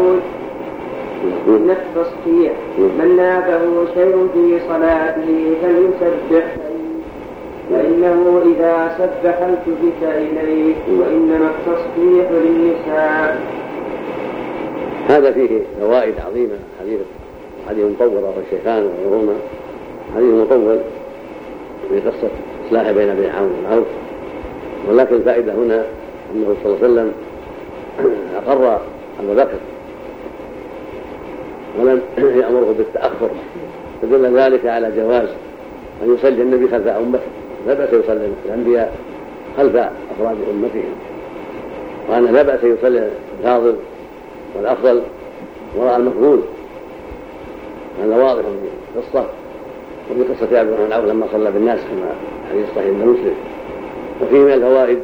من التصفيق من نابه شيء في صلاته فليسبح فإنه إذا سبح التفت إليه وإنما التصفيق للنساء. هذا فيه فوائد عظيمة. حديث حديث مطول رواه الشيخان وغيرهما حديث مطول في قصة إصلاح بين ابن عمرو بن عوف، ولكن الفائدة هنا أنه صلى الله عليه وسلم أقر أبا بكر ولم يأمره بالتأخر، فدل ذلك على جواز أن يصلي النبي خلف أمته، لا بأس يصلي الأنبياء خلف أفراد أمتهم، وأن لا بأس يصلي الفاضل والأفضل وراء المفضول. هذا واضح في القصة وفي قصة عبد الرحمن بن عوف لما صلى بالناس كما حديث صحيح مسلم. وفيه من الفوائد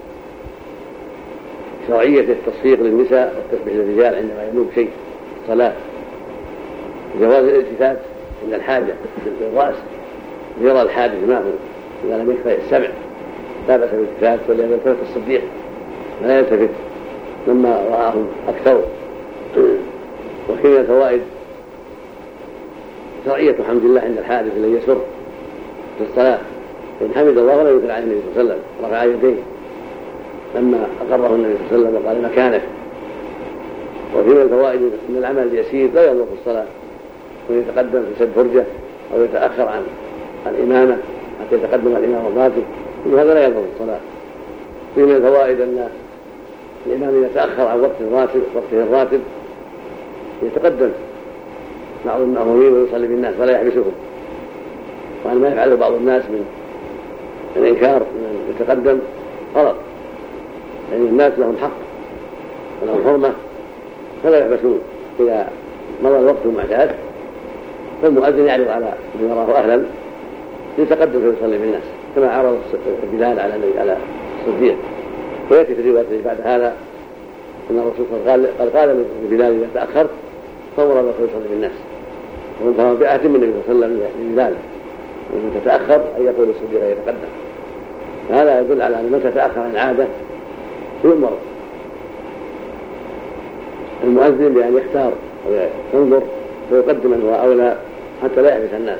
شرعية التصفيق للنساء والتسبيح للرجال عندما ينوب شيء الصلاة، جواز الالتفات عند الحاجة بالرأس يرى الحادث ما هو إذا لم يكفي السمع لا بأس بالالتفات، ولأن التفت الصديق لا يلتفت لما رآهم أكثر. وفي من الفوائد شرعية حمد الله عند الحادث الذي يسر في الصلاة، إن حمد الله ولا يثنى عليه النبي صلى الله عليه وسلم رفع يديه لما أقره النبي صلى الله عليه وسلم وقال مكانك. وفي من الفوائد أن العمل اليسير لا يضر في الصلاة، ويتقدم في سد فرجة أو يتأخر عن الإمامة حتى يتقدم الإمام الراتب، وهذا لا يضر في الصلاة. في من الفوائد أن الإمام إذا تأخر عن وقت الراتب وقته الراتب يتقدم بعض المأمومين ويصلي بالناس ولا يحبسهم، وأن ما يفعله بعض الناس من الإنكار من يتقدم غلط، لأن يعني الناس لهم حق ولهم حرمة فلا يحبسون. إذا مضى الوقت المعتاد فالمؤذن يعرض على من يراه أهلا يتقدم فيصلي بالناس كما عرض بلال على على الصديق. ويأتي في الرواية بعد هذا أن الرسول قال قال لبلال إذا تأخرت فمر بك يصلي بالناس، وانتهى بعهد من النبي صلى الله عليه وسلم لبلال ومن تتأخر أن يقول الصديق يتقدم. هذا يدل على أن من تتأخر عن عادة يؤمر المؤذن بأن يختار وينظر ويقدم من هو أولى حتى لا يحبس الناس.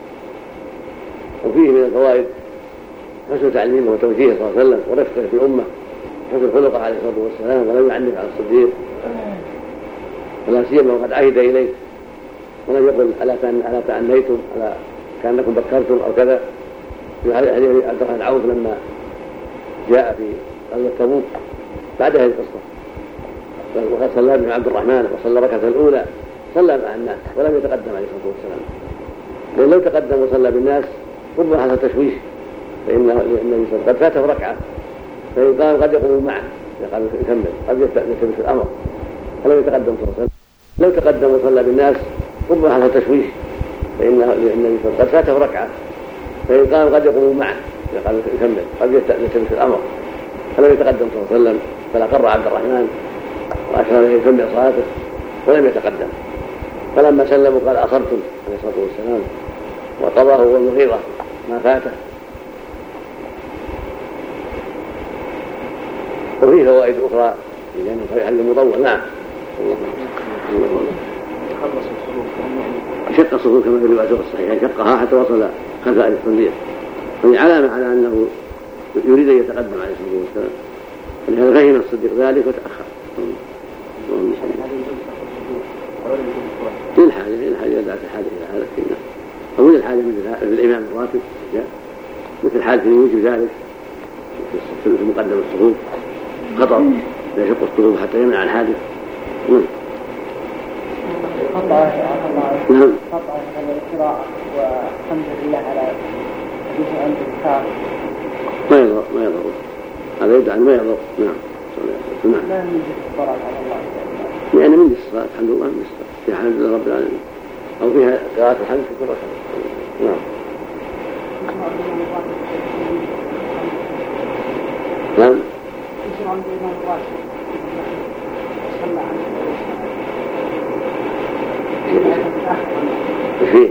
وفيه من الفوائد حسن تعليمه وتوجيهه صلى الله عليه وسلم ورفقه في الأمة، حسن خلقه عليه الصلاة والسلام، ولم يعنف على الصديق ولا سيما وقد عهد إليه، ولم يقل ألا تعنيتم ألا كأنكم بكرتم أو كذا. في حديث عبد الرحمن بن عوف لما جاء في غزوة تبوك بعد هذه القصة وقد صلى بن عبد الرحمن وصلى ركعة الأولى صلى مع الناس ولم يتقدم عليه الصلاة والسلام، لأن لو تقدم وصلى بالناس ربما حصل تشويش، فإن النبي قد فاته ركعة فإن قام قد يقوم معه قال يكمل، قد يلتبس الأمر فلو يتقدم صلى الله عليه وسلم. لو تقدم وصلى بالناس ربما حصل تشويش، فإن النبي قد فاته ركعة فإن قام قد يقوم معه قال يكمل، قد يلتبس الأمر فلو يتقدم صلى الله عليه وسلم. فلقر عبد الرحمن وأشار إليه يكمل صلاته ولم يتقدم. فلما سلموا قال أخرتم عليه الصلاة والسلام، وقضاه هو المغيرة ما فاته. وفيه فوائد أخرى لأنه يحل المطول. نعم شق الصفوف كما في الرواية الصحيحة، شقها حتى وصل خلفاء الصنديق، وهي علامة على أنه يريد أن يتقدم عليه الصلاة والسلام، ولهذا فهم الصديق ذلك وتأخر. للحاجة للحاجة إذا دعت الحاجة إلى هذا السنة أو للحاجة مثل الإمام الراتب مثل حالة يوجب ذلك في مقدم الصفوف خطر لا يشق الصفوف حتى يمنع الحادث. نعم قطع على القراءة والحمد لله على حديث عند الكتاب ما يضر ما يضر هذا يدعى ما يضر. نعم نعم لا من جهة الصلاة على الله يعني من الصلاة الحمد لله من الصلاة فيها حمد لله رب العالمين أو فيها قراءة الحمد في كل ركعة. نعم نعم فيه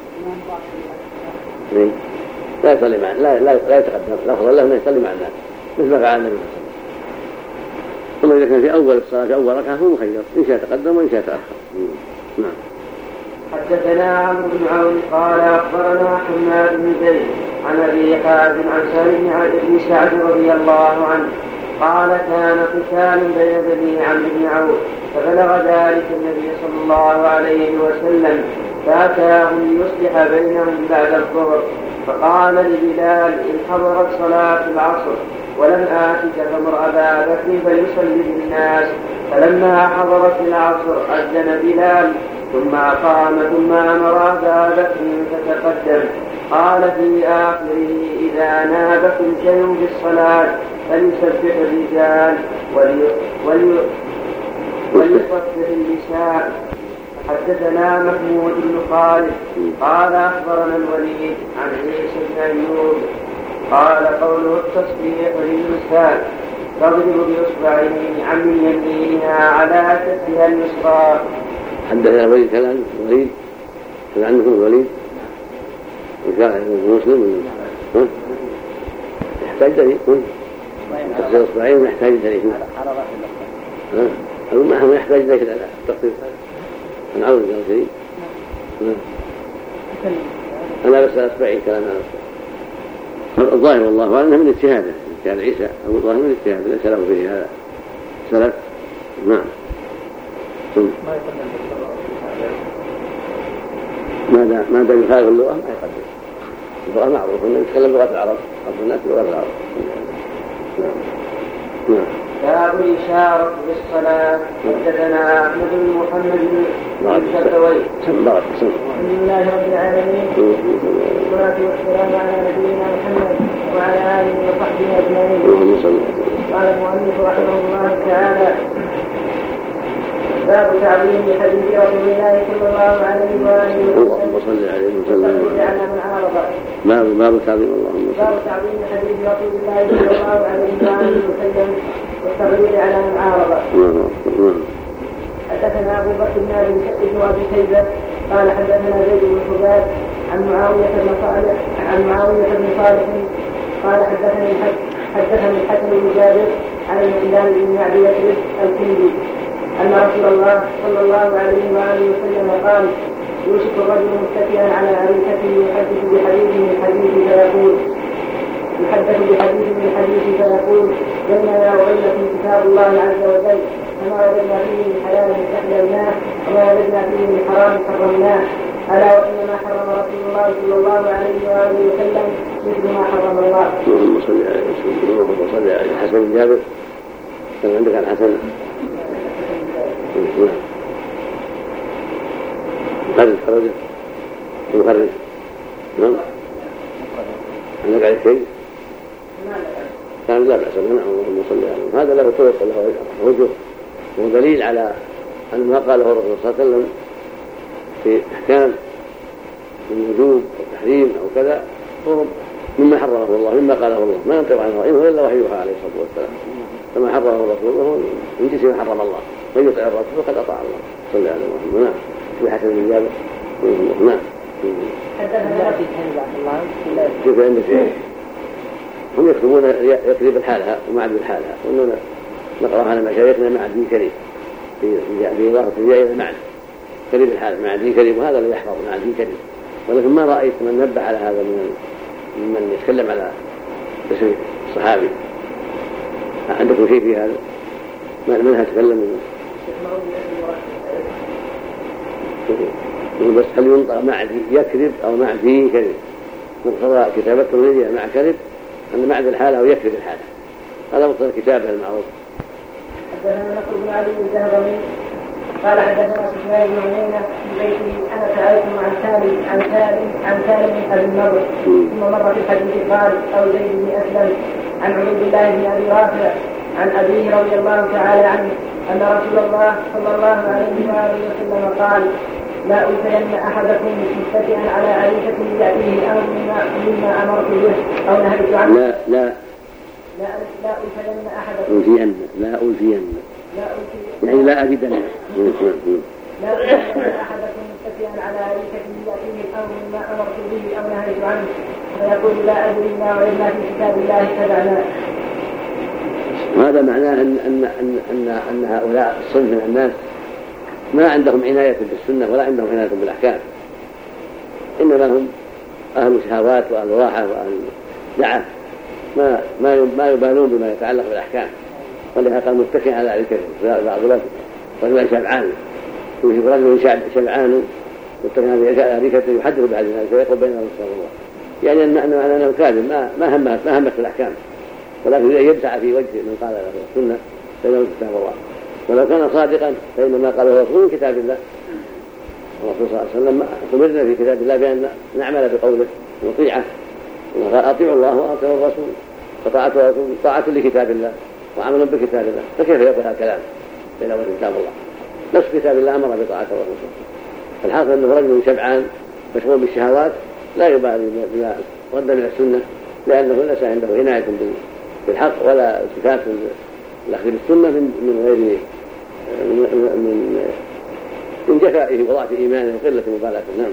لا يصلي معنا لا لا لا يتقدم الأفضل له أن يصلي مع الناس مثل ما فعل النبي صلى الله عليه وسلم. ثم إذا كان في أول الصلاة في أول ركعة هو مخير إن شاء تقدم وإن شاء تأخر. نعم. حدثنا عمرو بن عون قال أخبرنا حماد بن زيد عن أبي حازم عن سالم بن سعد رضي الله عنه قال كان قتال بين بني عمرو بن عوف فبلغ ذلك النبي صلى الله عليه وسلم فأتاهم ليصلح بينهم بعد الظهر فقال لبلال إن حضرت صلاة العصر ولم آتك فمر أبا بكر فيصلي بالناس. فلما حضرت العصر أذن بلال ثم قام ثم أمر أبا بكر فتقدم. قال في آخره إذا نابكم شيء بالصلاة فليسبح الرجال وليصفح النساء. حدثنا محمود بن خالد قال أخبرنا الوليد عن عيسى بن أيوب قال قوله التصبيح للنساء تضرب بإصبعين عن يمينها على كفها اليسرى. حدثنا الوليد كلام الوليد كان عنه الوليد مسلم يحتاج دليل تصبيح إصبعين يحتاج دليل المهم يحتاج دليل التقصير. أنا عاوز قال شيء أنا بس أصبعي كلام أنا الظاهر والله أنه من اجتهاده كان عيسى أو الظاهر من اجتهاده ليس له فيه هذا سلف. نعم ما ما دام يخالف اللغة ما يقدم اللغة معروف أنه يتكلم لغة العرب أصل الناس لغة العرب. نعم نعم باب الإشارة بالصلاة. حدثنا أحمد بن محمد بن الزكوي الحمد لله رب العالمين والصلاة والسلام على نبينا محمد وعلى آله وصحبه أجمعين. قال المؤلف رحمه الله تعالى باب تعظيم حديث رسول الله صلى الله عليه وآله وسلم وصلى عليه وسلم على من عارض. باب باب تعظيم اللهم باب تعظيم حديث رسول الله صلى الله عليه وآله وسلم والتغليظ على من عارض. حدثنا أبو بكر بن أبي شيبة قال حدثنا زيد بن حباب عن معاوية بن صالح عن معاوية بن صالح قال حدثني حدثني الحسن بن جابر عن المقدام بن معدي يثرب الكندي أن رسول الله صلى الله عليه وآله وسلم قال يوشك الرجل متكئا على أريكته يحدث بحديث من حديث فيقول يحدث بحديث من حديث فيقول بيننا وبينكم كتاب الله عز وجل فما وجدنا فيه من حلال استحللناه وما وجدنا فيه من حرام حرمناه ألا وإنما حرم رسول الله صلى الله عليه وآله وسلم مثل ما حرم الله. اللهم صل على سيدنا محمد وصل على الحسن بن جابر كان عندك الحسن خرج خرج المخرج. نعم أنك على شيء كان لا بأس به. نعم اللهم صل عليه. هذا له طرق وله وجه ودليل على أن ما قاله الرسول صلى الله عليه وسلم في أحكام من وجوب وتحريم أو كذا هو مما حرمه الله مما قاله الله ما ينطق عنه إنه إلا وحيها عليه الصلاة والسلام كما حرمه الرسول وهو من جنس ما حرم الله من يطع الرسول فقد أطاع الله صلى عليه وسلم. نعم في حسن الإجابة. نعم كيف عند شيء هم يكتبون يكذب حالها ومعدل حالها وإننا نقرأ على مشايخنا مع الدين كريم في إضافة الرجاء إلى المعنى كريم الحال مع الدين كريم وهذا اللي يحفظ مع الدين كريم. ولكن ما رأيت من نبه على هذا من من يتكلم على اسم الصحابي. عندكم شيء في هذا؟ منها تكلم منه بس هل ينطق مع يكذب أو مع دين كذب؟ مقتضى كتابته الرجاء مع كذب أن معد الحالة أو يكذب الحالة هذا مقتضى الكتابة المعروف. حدثنا نصر بن علي الزهري قال حدثنا سفيان بن عيينة في بيته أنا سألته عن سالم عن سالم عن سالم أبي النضر ثم مر في الحديث قال أو زيد بن أسلم عن عبد الله بن أبي رافع عن أبيه رضي الله تعالى عنه أن رسول الله صلى الله عليه وآله وسلم قال لا ألفين أحدكم متكئا على عريشة يأتيه الأمر مما أمرت به أو نهيت عنه. لا لا لا لا ألفين أحدكم ألفين لا ألفين يعني لا أجدن لا ألفين أحدكم متكئا على عريشة يأتيه الأمر مما أمرت به أو نهيت عنه فيقول لا أدري ما وإلا في كتاب الله تبعنا. وهذا معناه أن أن أن أن, أن هؤلاء الصنف من الناس ما عندهم عناية بالسنة ولا عندهم عناية بالأحكام إنما هم أهل شهوات وأهل راحة وأهل دعة ما ما ما يبالون بما يتعلق بالأحكام. ولهذا قال متكئ على الكريم بعض رجل شبعان يوجد رجل شبعان متكئ على الكريم يحدث بعد ذلك ويقول بيننا وبين الله يعني أن أنه كاذب ما ما همه ما همه بالأحكام ولكن يبسع في وجه من قال له السنة بينه كتاب الله. ولو كان صادقا فإنما قاله الرسول من كتاب الله. الرسول صلى الله عليه وسلم أمرنا في كتاب الله بأن نعمل بقوله ونطيعه قال أطيعوا الله وأطيعوا الرسول فطاعة الرسول طاعة لكتاب الله وعمل بكتاب الله فكيف يقول هذا الكلام بينه وبين كتاب الله؟ نفس كتاب الله أمر بطاعة الرسول. الحاصل أنه رجل شبعان مشغول بالشهوات لا يبالي بما رد من السنة لأنه ليس عنده عناية بالحق ولا التفات الأخذ بالسنة من من غير من من جفائه وضعف إيمانه وقلة مبالاته. نعم.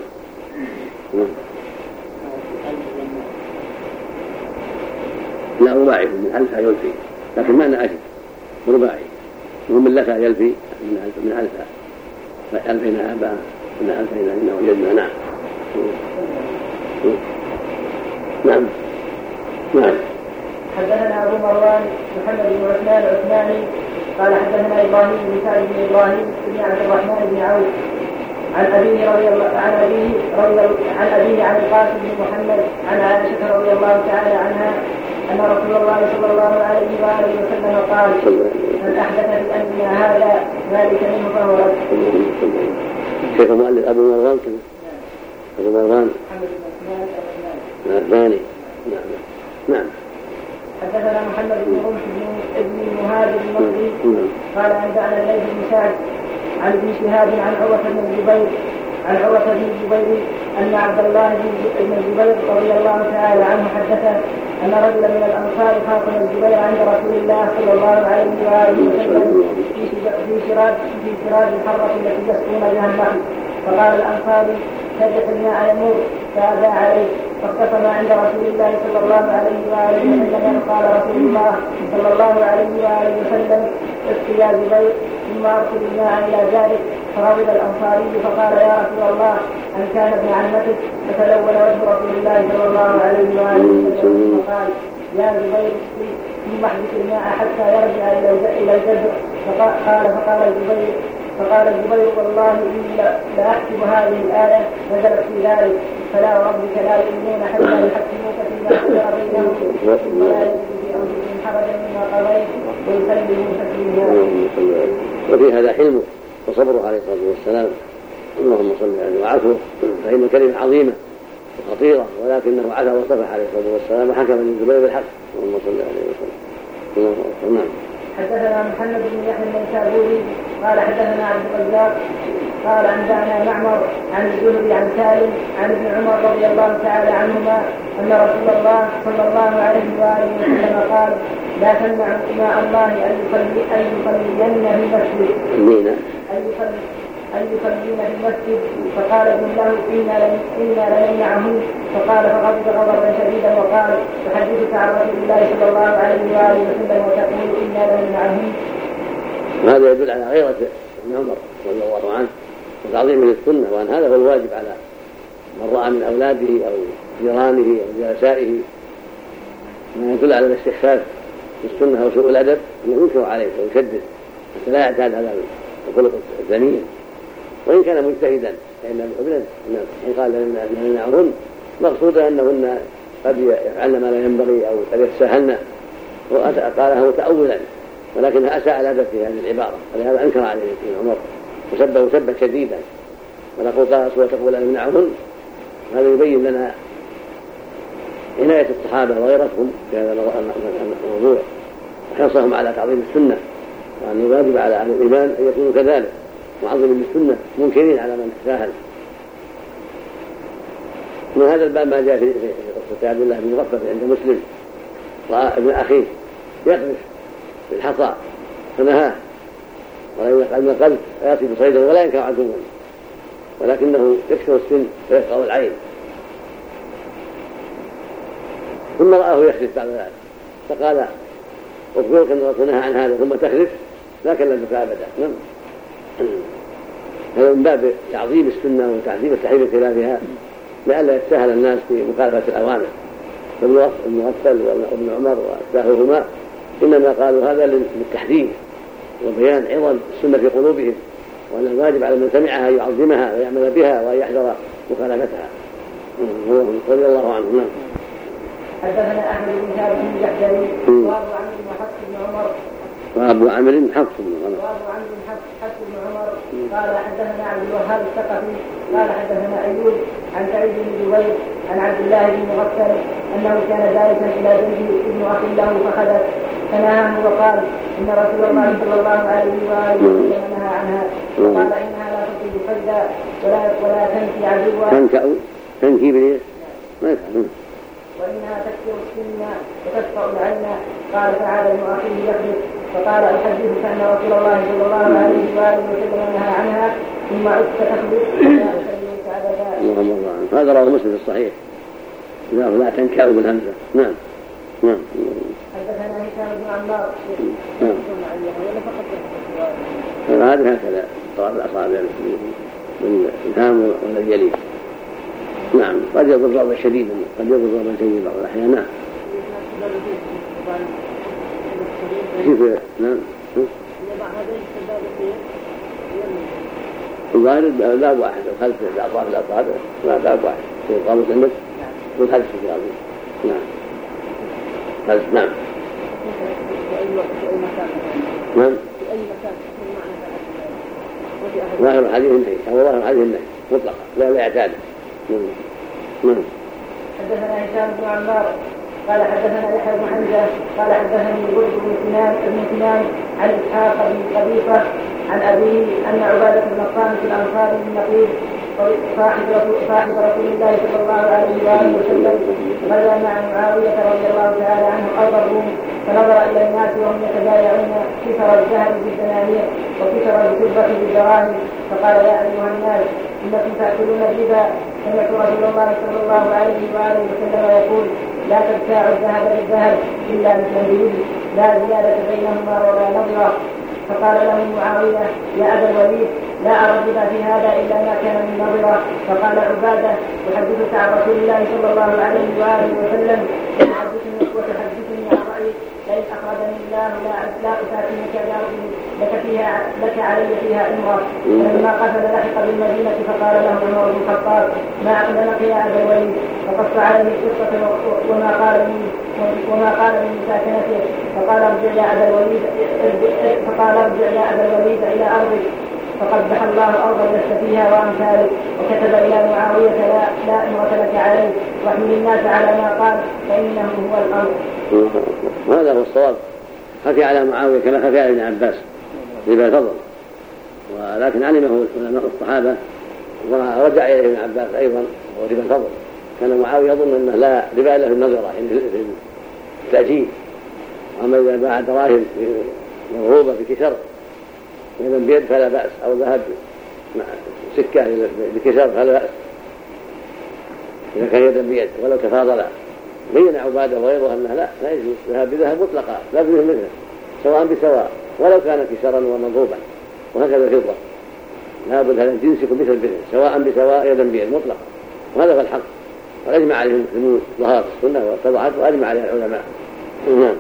لا رباعي من ألفا يلفي لكن ما أنا أجد رباعي وهم من لفا يلفي من ألفا فألفين آباء من ألفين إنه وجدنا. نعم نعم نعم. حدثنا أبو مروان محمد بن عثمان العثماني قال حدثنا إبراهيم بن سعد بن إبراهيم بن عبد الرحمن بن عوف عن أبيه رضي الله عن أبيه رضي عن أبيه عن القاسم بن محمد عن عائشة رضي الله تعالى عنها أن رسول الله صلى الله عليه وآله وسلم قال من أحدث في أمرنا هذا ذلك منه فهو رد. شيخ المؤلف أبو مروان كذا أبو مروان الثاني. نعم نعم. حدثنا محمد بن رمح بن المهاجر المصري قال أنبأنا الليث بن سعد عن ابن شهاب عن عروة بن الزبير عن عروة بن الزبير أن عبد الله بن الزبير رضي الله تعالى عنه حدثه أن رجلا من الأنصار خاصم الزبير عند رسول الله صلى الله عليه وآله وسلم في شراج في شراج الحرة التي يسقون بها النخل فقال الأنصاري تجح الماء يموت فأبى عليه فاختصم عند رسول الله صلى الله عليه وآله وسلم قال رسول الله صلى الله عليه وآله وسلم اسقي يا زبير ثم أرسل الماء إلى ذلك فغضب الأنصاري فقال يا رسول الله أن كان ابن عمتك فتلون وجه رسول الله صلى الله عليه وآله وسلم فقال يا زبير ثم احدث الماء حتى يرجع إلى الجذر فقال فقال الزبير فقال الزبير والله إني لأحسب هذه الآية نزلت في ذلك فلا وربك لا يؤمنون حتى يحكموك فيما شجر بينهم ثم لا يجد في أنفسهم حرجا مما قضيت ويسلموا تسليما. وفي هذا حلمه وصبره عليه الصلاة والسلام اللهم صل عليه وعفوه فإن كلمة عظيمة خطيرة، ولكنه عفا وصفح عليه الصلاة والسلام وحكم للزبير بالحق اللهم صل عليه وسلم. نعم. حدثنا محمد بن يحيى النيسابوري قال حدثنا عبد الرزاق قال انبانا معمر عن الزهري عن سالم عن ابن عمر رضي الله تعالى عنهما ان رسول الله صلى الله عليه واله وسلم قال لا تمنعوا اماء الله ان يصلي ان يصلين في المسجد ان يصلي أن يصلين في المسجد. فقال ابن له إنا لنمنعهم. فقال فغضب غضبا شديدا وقال تحدثك عن رسول الله صلى الله عليه وآله وسلم وتقول إنا لنمنعهم. وهذا يدل على غيرة ابن عمر رضي الله عنه وتعظيمه للسنة، وأن هذا هو الواجب على من رأى من أولاده أو جيرانه أو جلسائه ما يدل على الاستخفاف بالسنة أو سوء الأدب أنه ينكر عليه ويشدد حتى لا يعتاد هذا الخلق الذميم. وإن كان مجتهدا فإن الابن حين قال لنمنعهن مقصود أنهن قد يفعلن ما لا ينبغي أو قد يتساهلن، وقالها متأولا، ولكنها أساء الأدب في هذه العبارة، ولهذا أنكر عليه ابن عمر وسبه سبا شديدا. ونقول قال رسول الله تقول لنمنعهن، هذا يبين لنا عناية الصحابة وغيرتهم في هذا الموضوع وحرصهم على تعظيم السنة، وأن الواجب على أهل الإيمان أن يكونوا كذلك معظمين للسنة منكرين على من تساهل. من هذا الباب ما جاء في قصة عبد الله بن مغفل عند مسلم رأى ابن أخيه يقذف بالحصى فنهاه، وأن القلب لا يصيب صيدا ولا ينكر عدوا، ولكنه يكسر السن ويفقع العين. ثم رآه يخلف بعد ذلك فقال اذكرك أن الرسول نهى عن هذا ثم تخلف لا كلمك أبدا. نعم. هذا من باب تعظيم السنة وتعظيم التحريم خلافها لئلا يتساهل الناس في مخالفة الأوامر. المغفل وابن عمر وأشباههما إنما قالوا هذا للتحذير وبيان عظم السنة في قلوبهم، وأن الواجب على من سمعها أن يعظمها ويعمل بها وأن يحذر مخالفتها رضي الله عنه. حدثنا أحمد بن ثابت بن جحدري وأبو عمرو بن حفص بن عمر وأبو عمرو بن حفص بن عمر وأبو عمرو بن حفص بن عمر قال حدثنا عبد الوهاب الثقفي قال حدثنا أيوب عن سعيد بن جبير عن عبد الله بن مغفل أنه كان جالسا إلى بنته ابن أخ له فخذت فنهاه وقال إن رسول الله صلى الله عليه وآله وسلم نهى عنها وقال إنها لا تصيب صيدا ولا ولا تنكي عدوا تنكأ تنكي بليه ما يفعلون وإنها تكسر السن وتدفع العين. قال تعالى ابن أخيه يخلف فقال أحدثك أن رسول الله صلى الله عليه وآله وسلم نهى عنها ثم عدت تخلف لا أسلمك أبدا. اللهم الله عنه. هذا رواه مسلم في الصحيح لا تنكأ بالهمزة. نعم. نعم. حدثنا هشام بن عمار هذا هكذا طرف الأصابع من الهام ولا الجليد. نعم. قد يضر ضربا شديدا قد يضر ضربا شديدا بعض الأحيان. نعم. كيف؟ نعم. الظاهر باب واحد الخلف الأطراف الأطراف لا باب واحد في قامة المس والخلف في الأرض. نعم. خلف. نعم. نعم. ظاهر الحديث النهي أو ظاهر الحديث النهي مطلقا لا لا يعتاد. نعم. حدثنا هشام بن عمار قال حدثنا يحيى بن حمزة قال حدثني برد بن سنان بن سنان عن إسحاق بن قبيصة عن أبيه أن عبادة بن الصامت الأنصاري بن نقيب صاحب رسول الله صلى الله عليه وآله وسلم غزا مع معاوية رضي الله تعالى عنه أرض الروم فنظر إلى الناس وهم يتبايعون كسر الذهب بالدنانير وكسر الفضة بالدراهم فقال يا أيها الناس إنكم تأكلون الربا. سمعت رسول الله صلى الله عليه وآله وسلم يقول لا تبتاعوا الذهب بالذهب إلا مثل لا زيادة بينهما ولا نظرة. فقال له معاوية يا أبا الوليد لا أرى الربا في هذا إلا ما كان من نظرة. فقال عبادة يحدثك عن رسول الله صلى الله عليه وآله وسلم وتحدثني عن رأيك لئن أخرجني الله لا أساكنك لك فيها لك علي فيها أمرة. فلما قتل لحق بالمدينة فقال له عمر بن الخطاب ما أقدمك يا أبا الوليد فقص عليه القصة وما قال من وما قال من مساكنته. فقال ارجع يا أبا الوليد فقال ارجع يا أبا الوليد إلى أرضك فقبح الله الأرض لست فيها وأمثاله. وكتب إلى معاوية لا, لا إمرة لك عليه واحمل الناس على ما قال فإنه هو الأمر. وهذا هو الصواب. خفي على معاوية كما خفي على ابن عباس ربا الفضل، ولكن علمه علماء الصحابة ورجع إليه ابن عباس أيضا هو ربا الفضل. كان معاوية يظن أنه لا ربا إلا في النظرة يعني في التأجيل، أما إذا باع دراهم مرغوبة بكسر إذا بيد فلا بأس، أو ذهب سكة بكسر فلا بأس إذا كان يدا بيد ولو تفاضلا. بين عبادة وغيره أنه لا لا يجوز ذهب بذهب مطلقا لا بذهب مثله سواء بسواء ولو كان كسرا ومضروبا، وهكذا الفضة لا بد هذا الجنس يكون مثل مثل سواء بسواء يدا بيد مطلقا، وهذا هو الحق وأجمع عليه المسلمون ظهرت السنة واتضحت وأجمع عليها العلماء. نعم.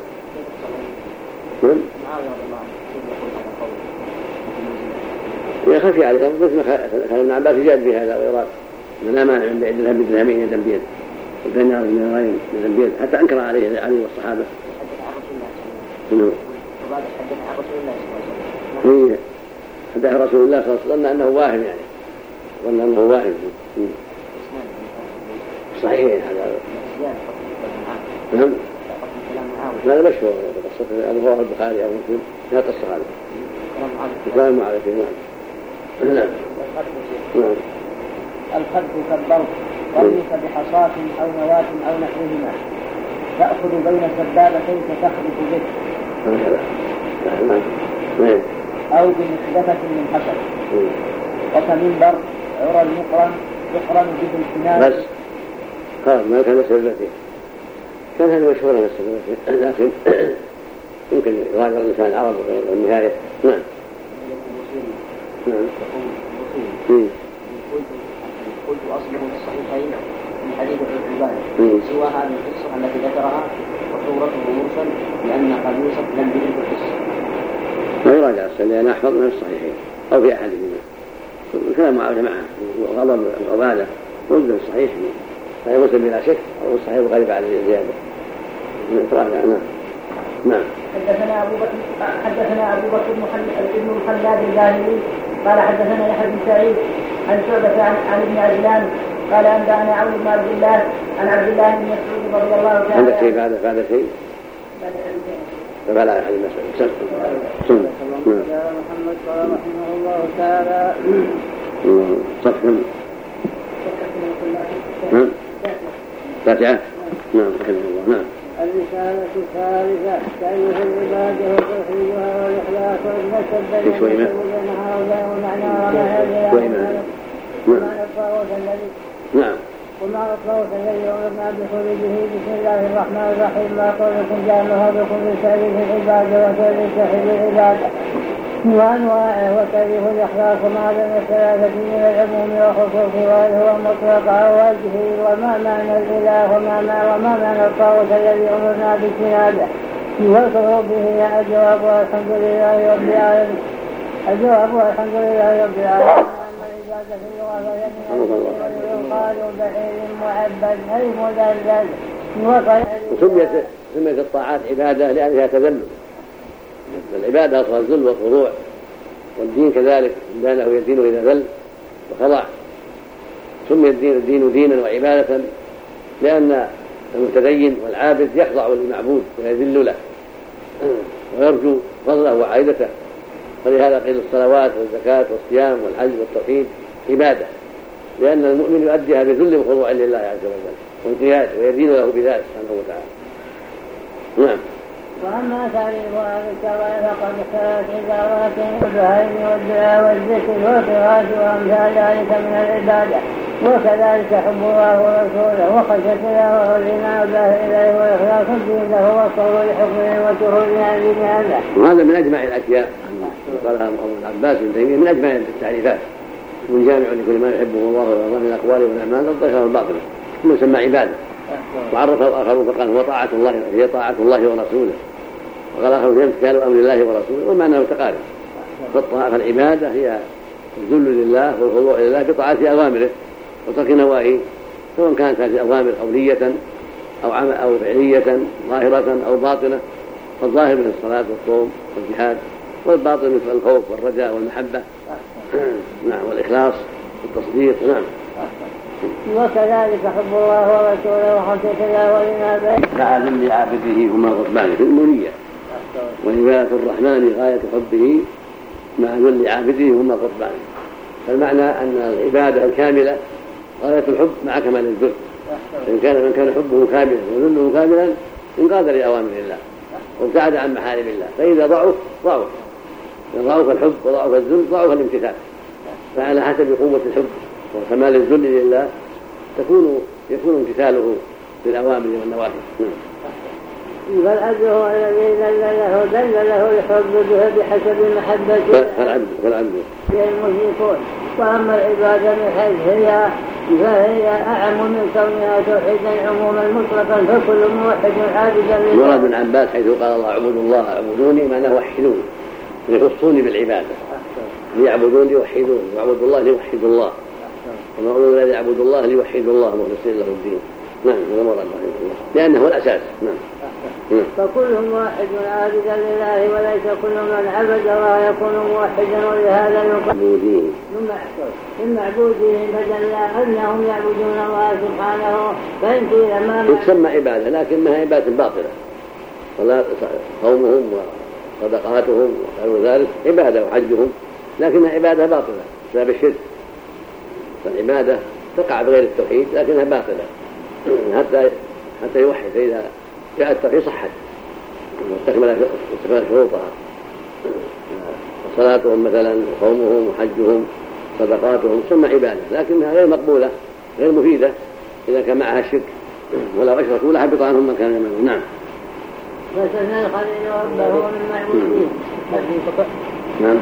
يخفي عليه مثل ما كان ابن عباس يجاد بهذا ويراد أن لا مانع من بيع الذهب بالدرهمين يدا بيد والدينار بالدينارين يدا بيد، حتى أنكر عليه علي والصحابة. شنو؟ هي حدث رسول الله صلى الله عليه وسلم أنه واهم يعني وأن أنه واهم صحيح هذا. نعم. هذا مشهور هذا رواه البخاري أو مسلم لا تصح هذا. كلام معروف. نعم. نعم. الخد كالضرب ضربك بحصاة أو نواة أو نحوهما تأخذ بين سبابتين تخرج به أو بمخدفة من حسن وكمنبر عرى المقرن يقرن به الكنان. بس قال ما كان سببته كان هذا مشهورا السببته، لكن يمكن يراجع الإنسان العرب والنهاية. نعم. نعم. قلت أصله الصحيحين من حديث العباد سوى هذه القصة التي ذكرها وصورته مرسل لأن قد يوسف لم يدرك القصة. ما يراجع السنة لأن أحفظ من الصحيحين أو في أحدهما الكلام مع جماعة وغضب العبادة وجد الصحيح لا يوسف بلا شك أو الصحيح غالب على الزيادة. نعم. نعم. حدثنا أبو بكر حدثنا أبو بكر بن محمد الجاهلي قال حدثنا يحيى بن سعيد عن شعبة عن, عن ابن عجلان قال أنبأنا عون بن عبد الله عن عبد الله بن مسعود رضي الله تعالى. عندك شيء بعد بعد شيء؟ فبلا أحد مسعود. سنة. محمد قال رحمه الله تعالى. صفحة. نعم. فاتحة. نعم. نعم. الرسالة الثالثة تأليف العبادة وتوحيدها والإخلاص والنسب بين هؤلاء ومعنى وما ومعنى الطاغوت الذي نعم ومعنى الطاغوت الذي أمرنا بخروجه. بسم الله الرحمن الرحيم. ما قولكم جعلها بكم لتأليف العبادة وتأليف توحيد العبادة وأنواعه وتأليف الإخلاص وما بين الثلاثة من العموم والخصوص وهل هو مطلق أو وجهي وما معنى الإله وما وما معنى الطاغوت الذي أمرنا باجتنابه والكفر به. الجواب والحمد لله رب العالمين. الجواب والحمد لله رب العالمين. أما العبادة في اللغة فهي يقال بحير معبد أي مدلل وسميت سميت الطاعات عبادة لأنها تذلل. العبادة أصلا الذل والخضوع، والدين كذلك دانه يدين إذا ذل وخضع. سمي الدين الدين دينا وعبادة لأن المتدين والعابد يخضع للمعبود ويذل له ويرجو فضله وعائدته. فلهذا قيل الصلوات والزكاة والصيام والحج والتوحيد عبادة، لأن المؤمن يؤديها بذل وخضوع لله عز وجل وانقياد ويدين له بذلك سبحانه وتعالى. نعم. وأما تعريفها بالكبائر فقد اختلفت عبارات الدعاء والدعاء والذكر والقراءة وأمثال ذلك من العبادة، وكذلك حب الله ورسوله وخشية الله والإيمان بالله إليه والإخلاص الدين له والصبر لحكمه وشهوده عن دين الله. وهذا من أجمع الأشياء قالها ابن عباس بن تيمية، من أجمع التعريفات والجامع لكل ما يحبه الله ويرضاه من الأقوال والأعمال الظاهرة والباطنة ثم سمى عبادة. وعرفه الآخرون فقال هو طاعة الله هي طاعة الله ورسوله، وقال آخرون هي امتثال أمر الله ورسوله، ومعناه متقارب. فالعبادة هي الذل لله والخضوع لله بطاعة أوامره وترك نواهيه، سواء كانت هذه الأوامر قولية أو عمل أو فعلية ظاهرة أو باطنة. فالظاهر من الصلاة والصوم والجهاد، والباطن مثل الخوف والرجاء والمحبة نعم، والإخلاص والتصديق. نعم. وكذلك حب الله ورسوله وخشية الله والإنابة تعالى لعابده هما قطبان في المنية، وعبادة الرحمن غاية حبه مع ذل عابده هما قطبان. فالمعنى أن العبادة الكاملة غاية الحب مع كمال الذل. إن كان من كان حبه كاملا وذله كاملا انقاد لأوامر الله وابتعد عن محارم الله، فإذا ضعف ضعف ضعف الحب وضعف الذل ضعف الامتثال. فعلى حسب قوة الحب وكمال الذل لله تكون يكون امتثاله للأوامر والنواهي. فالعبد هو الذي دل له دل له الحب به بحسب محبته فالعبد فالعبد المشركون. واما العباده من حيث هي فهي اعم من كونها توحيدا عموما مطلقا، فكل موحد عابدا لله. مراد بن عباس حيث قال الله اعبدوا الله اعبدوني معناه وحدوني يخصوني بالعباده، ليعبدون ليوحدون، ويعبدوا الله ليوحدوا الله، وما أقول الذي يعبد الله ليوحدوا الله مخلصين له الدين. نعم، هذا مراد لأنه هو الأساس. نعم. فكل واحد عابدا لله، وليس كل من عبد الله يكون موحدا، ولهذا يقول من معبودين فدل أنهم يعبدون الله سبحانه. فإن قيل ما تسمى عبادة لكنها عبادة باطلة، صومهم وصدقاتهم وغير ذلك عبادة وحجهم، لكنها عبادة باطلة بسبب الشرك. فالعبادة تقع بغير التوحيد لكنها باطلة حتى حتى يوحد، فإذا جاء التوحيد صحت واستكمل شروطها. صلاتهم مثلا وصومهم وحجهم صدقاتهم تسمى عبادة، لكنها غير مقبولة غير مفيدة إذا كان معها الشرك، ولو أشركوا لحبط عنهم ما كانوا يعملون. نعم. فسنة الخليل ربه من معبودين. نعم.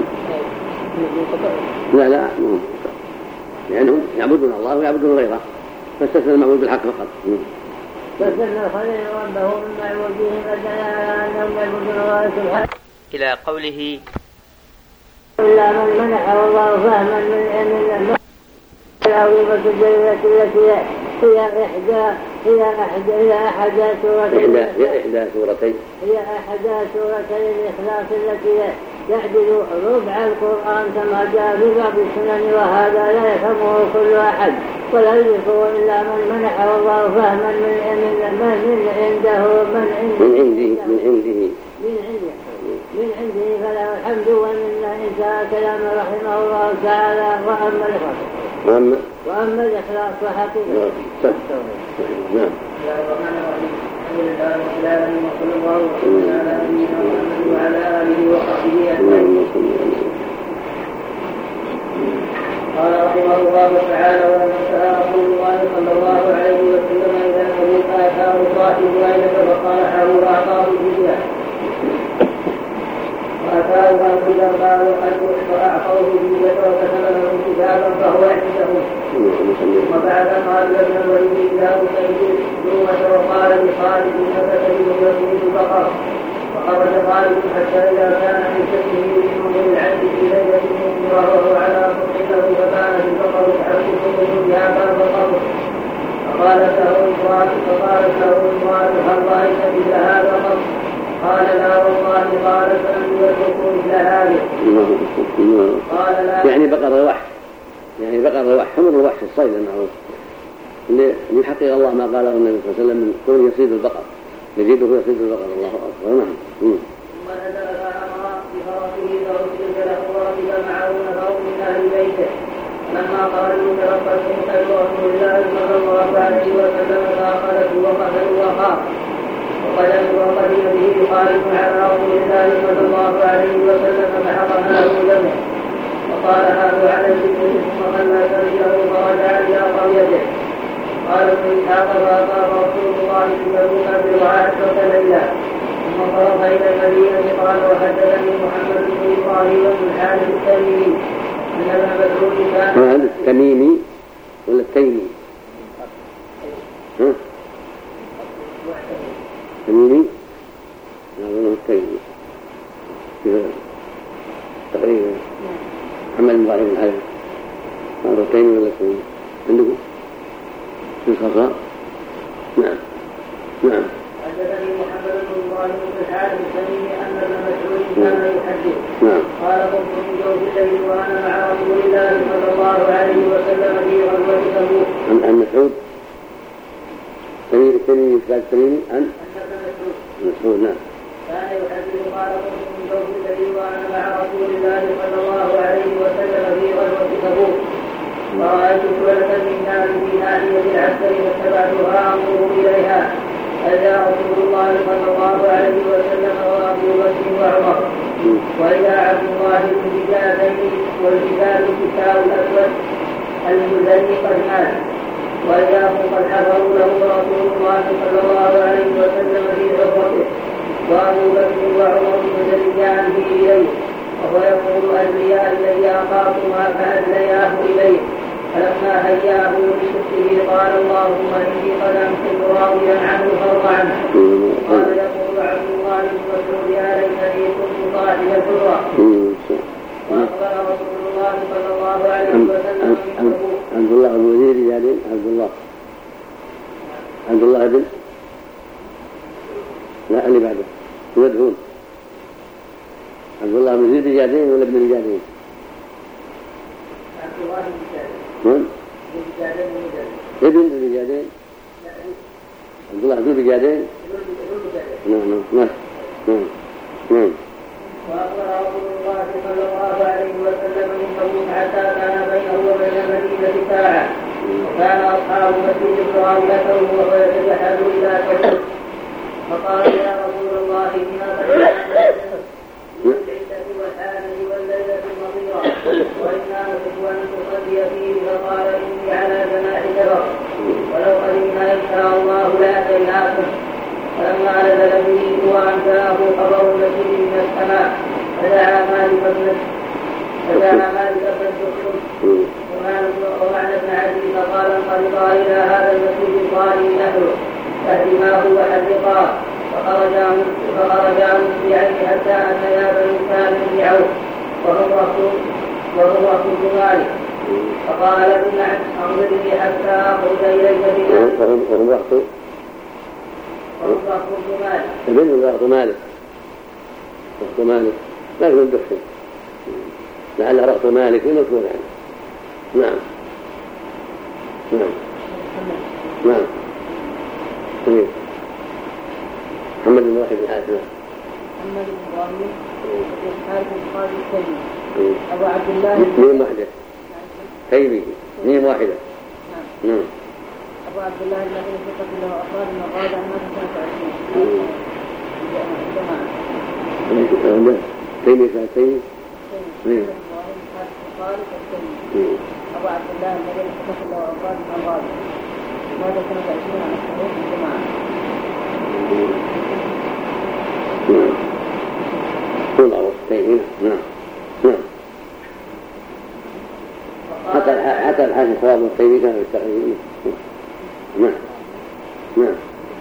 لا لا لأنهم يعبدون الله ويعبدون غيره، فاستثنى المعبود بالحق فقط. فسنة الخليل ربه من معبودين فدل على أنهم يعبدون الله سبحانه. إلى قوله إلا من منحه الله فهما من علم العظيمة الجليلة التي هي إحدى هي أحد هي أحد سورتين هي إحدى سورتين هي أحد سورتين الإخلاص التي تعدل ربع القرآن كما جاء في بعض السنن، وهذا لا يفهمه كل أحد ولا يدركه إلا من منحه الله فهما من من عنده من عنده من عنده من عنده من عنده من عنده فله الحمد ومنا إن شاء كلام رحمه الله تعالى. وأما الإخلاص وأما وأما الإخلاص وحقيقة نعم. الحمد لله رب العالمين وصلى الله وسلم على نبينا محمد وعلى آله وصحبه أجمعين. قال رحمه الله تعالى: ولما سأل رسول الله صلى الله عليه وسلم إذا الحديث أتاه صاحب ليلة فصالحه وأعطاه الجزية وأتاه أبو الدرداء وأعطوه الجزية وكتب له كتابا فهو عنده. وبعد قال ابن الوليد إذا أسيد الجمعة وقال لخالد إنك تجد يصيد البقر، فخرج خالد حتى إذا كان من شكله يشمل العبد في ليلة وهو على صدقه فكانت البقر تحرك بها فالبقر فقال له إخوان فقال له إخوان هل رأيت مثل هذا قط؟ قال لا والله. قال فلم يتركوا مثل هذا. قال لا يعني بقر الوحش يعني بقر الوحش حمر الوحش الصيد المعروف ليحقق الله ما قاله النبي صلى الله عليه وسلم من كون يصيد البقر يجده يصيد البقر. الله أكبر. نعم. ثم نزل فأمر بفرسه فأرسل له وركب معه نفر من أهل بيته. لما قالوا تربصوا خير رسول الله صلى الله عليه وسلم فأخذته وقتلوا وخاف وقدموا وقدم به خالد على رسول الله صلى الله عليه وسلم فحقناه دمه وقال هذا على الذكر ثم خلى سبيله فرجع إلى قريته. قال ابن إسحاق فأقام رسول الله تبوك برعاة ليلة ثم انصرف إلى المدينة. قال وحدثني محمد بن إبراهيم بن الحارث التميمي أن ابن مسعود كان هذا التميمي ولا التيمي؟ ها؟ التميمي؟ هذا التيمي تقريبا محمد بن إبراهيم بن الحارث. هذا التيمي ولا التيمي؟ عندكم؟ في الخطأ. نعم نعم. حدثني محمد بن ابراهيم بن الحارث التميمي ان ابن مسعود كان يحدث قال قمت من جوف الليل وانا مع رسول الله صلى الله عليه وسلم في غزوه تبوك. عن مسعود تميمي كان تميمي عن مسعود نعم كان يحدث قال قمت من جوف الليل وانا مع رسول الله صلى الله عليه وسلم في غزوه تبوك فرأيت سلة من نار في ناحية العسكر فاتبعتها أنظر إليها فإذا رسول الله صلى الله عليه وسلم وأبو بكر وعمر وإذا عبد الله بالرجالين والرجال الكتاب الأسود المزني قد مات وإذا هم قد حضروا له رسول الله صلى الله عليه وسلم في غرفته وأبو بكر وعمر متدليان به إليه وهو يقول أدليا إلي أخاكما فأدلياه إليه فلما هياه لشكره قال اللهم إني قد أمسك راضيا عنه فارض عنه. قال يقول عبد الله بن مسعود يا ليتني كنت صاحب الحرة. وأخبر رسول الله صلى الله عليه وسلم عبد الله بن وزير يعني عبد الله عبد الله بن لا اللي بعده يدعون عبد الله بن زيد رجالين ولا ابن رجالين؟ عبد الله بن من؟ ابن رجالين عبد الله بن رجالين نعم نعم نعم نعم. وأخبر رسول الله صلى الله عليه وسلم إنه حتى كان بينه وبين المدينة ساعة وكان أصحاب مسجد راويته وهو يتجهز إلى كفر فقال يا رسول الله إنا بالعدة والحامل والليلة المطيرة وإنا نحب أن تصلي فيه فقال إني على جناح جبر ولو قدمنا إن شاء الله لأتيناكم فلما نزل به وأن جاءه خبر المسجد من السماء فدعا مالك بن فدعا مالك بن الدخول ومعنى ابن عزيز فقال انطلقا إلى هذا المسجد الظالم أهله فاهدماه وحرقاه فخرجا مسرعين حتى أتيا بني سالم بن عوف وهم رسول مالك فقال ابن أنظرني حتى أخرج إليك بنا وهم رسول مالك ابن رسول مالك رسول مالك لا يكون دخل لعل رأس مالك مذكور عنه. نعم نعم نعم طيب. محمد بن واحد بن حاتم محمد بن ابراهيم بن حاتم قال التيمي ابو عبد الله ميم واحده تيمي ميم واحده نعم نعم ابو عبد الله الذي ثقة له افراد من الرابع ما سنة عشرين جماعة تيمي كان تيمي ابراهيم قال التيمي ابو عبد الله الذي ثقة له افراد من الرابع ما سنة عشرين على الصحيح جماعة. نعم كل عرفتين نعم نعم حتى حتى الحاكم خواب الطيبي كان يستخدمون نعم نعم.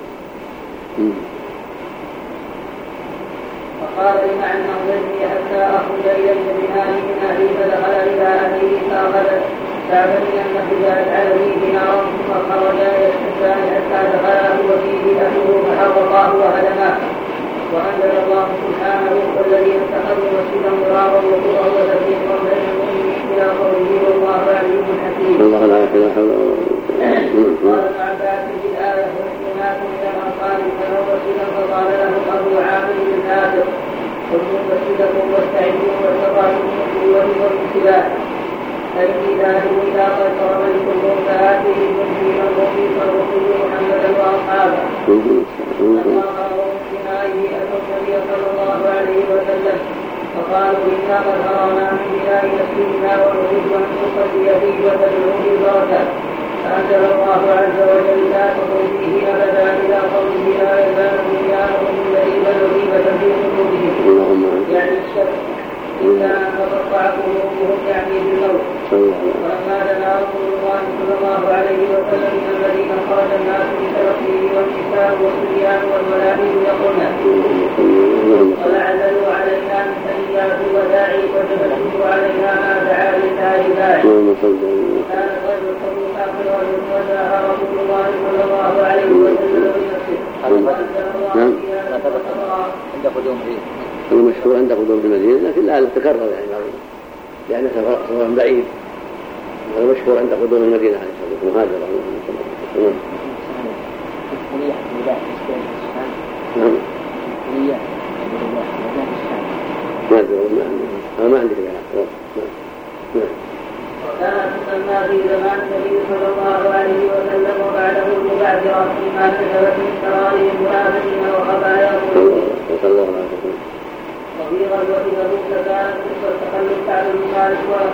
فقال لمعنى أنظرني حتى أخرج إليك بنار من أهلي فدخل إلى أهله فأخذت فأخذني أن نخرج عليه بنارا ثم خرجا يستحسان حتى دخله وفيه أهله فحرقاه وهدماه. وأنزل الله سبحانه والذين اتخذوا مسجدا ضرارا وكفرا وتفريقا بين المؤمنين إلى قوله والله عليم حكيم. الله لا إله إلا هو. قال ابن عباس في الآية ونحن من الأنصار فلو مسجدا فقال لهم أبو عامر الكافر خذوا مسجدكم واستعدوا واستطعتم من قوة ومن سلاح فإني ذاهب إلى قيصر ملك الروم فآتيه من دين الروم فارسلوا محمدا وأصحابه. لما قرأوا من بنائه أتوا النبي صلى الله عليه وسلم فقالوا إنا قد أرانا من بناء مسجدنا ونريد أن نصلي فيه وتدعو بالبركة. فأنزل الله عز وجل لا تقل فيه أبدا إلى قوله لا يزال بنيانهم لعيبا ريبة في قلوبهم يعني الشرك إلا أن تقطع قلوبهم يعني بالموت. ولما دنا رسول الله صلى الله عليه وسلم من المدينة خرج الناس بتلقيه والنساء والصبيان والملائكة يقولن ولعزلوا علينا من ثنيات الوداع وتبدلوا علينا ما دعا لله داعي. كان الرجل صدوق آخر وجاء رسول الله صلى الله عليه وسلم بنفسه نعم. لا ثبت عند قدومه. المشهور عند قدوم المدينة لكن لا تكرر يعني لأنه سفر بعيد. هذا مشهور عند قدوم المدينة عليه الصلاة والسلام. مهاجر نعم. نعم. ما أدري أنا ما عندي كلام. نعم. وكانت تسمى في زمان النبي صلى الله عليه وسلم وبعده المبادرة فيما كتبت من سرائر المنافقين وخبايا قلوبهم. وفي غزوة تبوك كانت قصة تخلف كعب بن مالك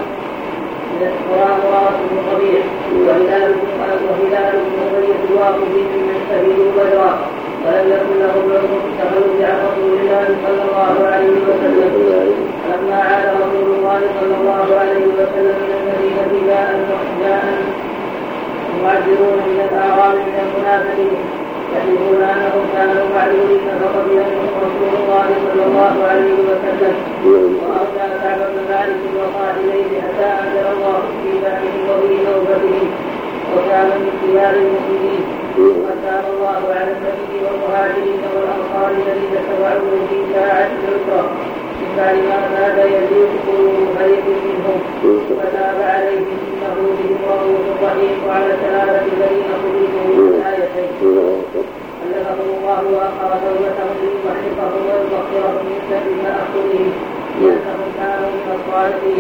ومراد بن الربيع وهلال بن أمية الواقفين من شهدوا بدرا ولم يكن لهم عذر في التخلف عن رسول الله صلى الله عليه وسلم. فلما عاد رسول الله صلى الله عليه وسلم من المدينة جاء المعذرون من الأعراب من المنافقين يحلفون أنهم كانوا معذورين فقبلهم رسول الله صلى الله عليه وسلم وأرجع كعب بن مالك وصاحبيه حتى أنزل الله في بأسه وفي توبته وكان من كبار المؤمنين. وتاب الله على النبي والمهاجرين والأنصار الذين اتبعوه في ساعة العسرة من بعد ما كاد يزيغ قلوب فريق منهم فتاب عليهم إنه بهم رؤوف رحيم. وعلى الثلاثة الذين خلفوا من آيتين ألفهم الله وأخر توبتهم ليضحكهم ويبصرهم من شر تأخرهم لأنهم كانوا من الصالحين.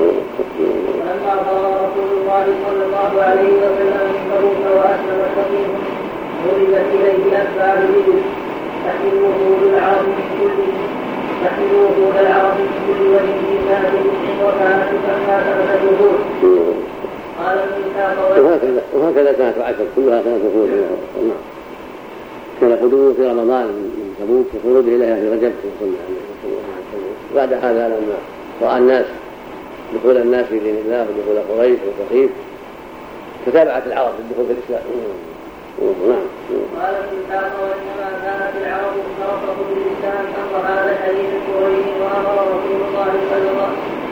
ولما قال رسول الله صلى الله عليه وسلم من تبوك وأسلم الفقيه ضربت إليه أسباب الإبل تحملوه للعرب من كل تحملوه للعرب من كل وجه في سنة وكانت تسمى سنة الوجود. قال وهكذا وهكذا كانت العشر كلها كانت تخرج إلى رمضان. كان قدومه في رمضان من تبوك وخروجه إليها في رجب صلى الله عليه وسلم. بعد هذا لما رأى الناس دخول الناس في دين الله ودخول قريش وثقيف فتابعت العرب بالدخول في الإسلام. نعم. قال الإسلام وإنما كانت العرب ترفض بالإسلام أمر هذا الحديث القريش وأمر رسول الله صلى الله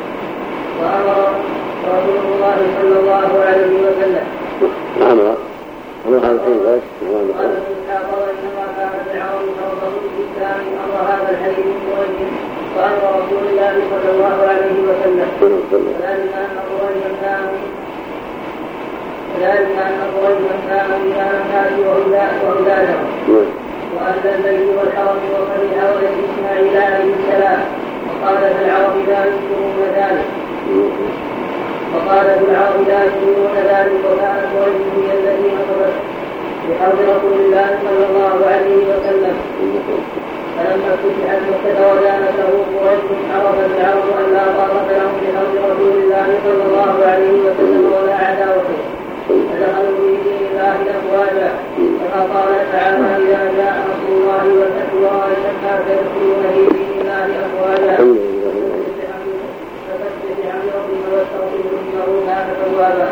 وأمر رسول الله صلى الله عليه وسلم. أمر أمر هذا الحديث قريش. قال الإسلام وإنما كانت العرب ترفض بالإسلام أمر هذا الحديث القريش وأمر رسول الله صلى الله عليه وسلم. وذلك أن قريشا كانوا ذلك أن قريشا كانوا إمام الناس وهداهم وأهل البيت والحرم وفرح ولد إسماعيل عليه السلام. وقالت العرب لا ينكرون ذلك وقالت العرب لا ينكرون ذلك وكانت قريش هي التي نصرت بحول رسول الله صلى الله عليه وسلم. فلما فتحت مكة ودانته قريش عرفت العرب أن لا طاقة لهم بحول رسول الله صلى الله عليه وسلم ولا عداوته فدخلوا في دين الله أفواجا. كما قال تعالى إذا جاء نصر الله والفتح ورأيت الناس يدخلون في دين الله أفواجا فسبح بحمد ربك واستغفره إنه كان توابا.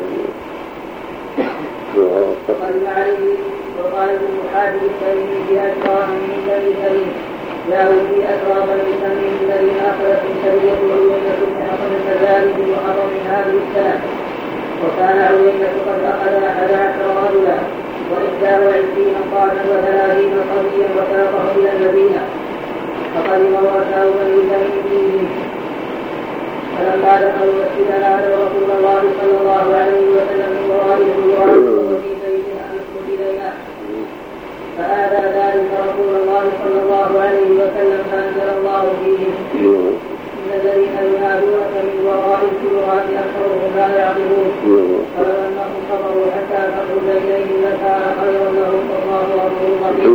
وقال عليه وقال ابن حاتم الكريم في أسرى من بني كريم جاءوا في أسرى بني تميم الذين أخذت سرية عيينة بن حصن الفزاري في محرم من هذه السنة. وكان عيينة قد أخذ أحد عشر رجلا وإحدى وعشرين قادا وثلاثين قضيا وساقه إلى المدينة فقدم ورثاه بني تميم فيهم. فلما دخلوا المسجد نادوا رسول الله صلى الله عليه وسلم من ورائه وفي بيتنا نسكت إلينا فآذى ذلك رسول الله صلى الله عليه وسلم فأنزل الله فيهم إن الذين ينادونك من وراء الجدران أكثرهم لا يعقلون فلو أنهم صبروا حتى تخرج إليهم لكان خيرا لهم والله غفور رحيم.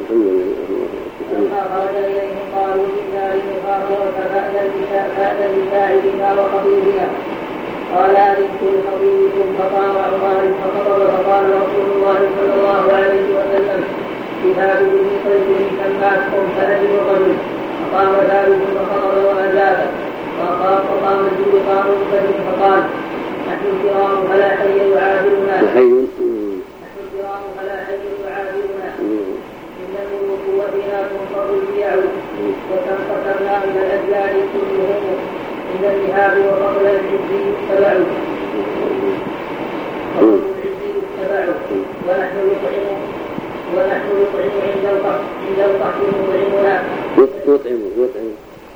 فلما خرج إليهم قالوا إنا لنخاطرك فأذن بساعدنا وخطيبنا. قال أذنتم خطيبكم فقام عمر فخطب فقال رسول الله صلى الله عليه وسلم كتاب به طيب سماكم فأجل الرجل. فقام ذلك فخطب وأجاب فقام الجود قام بكر فقال نحن الكرام فلا حي يعادلنا نحن الكرام فلا حي يعادلنا إن الملوك وبنا تنصر البيع وكم قتلنا من الأجيال كلهم إن الذهاب وفضل العزي اتبعوا فضل العزي اتبعوا ونحن نطعم ونحن نطعم عند القحط عند القحط نطعمنا يطعم يطعم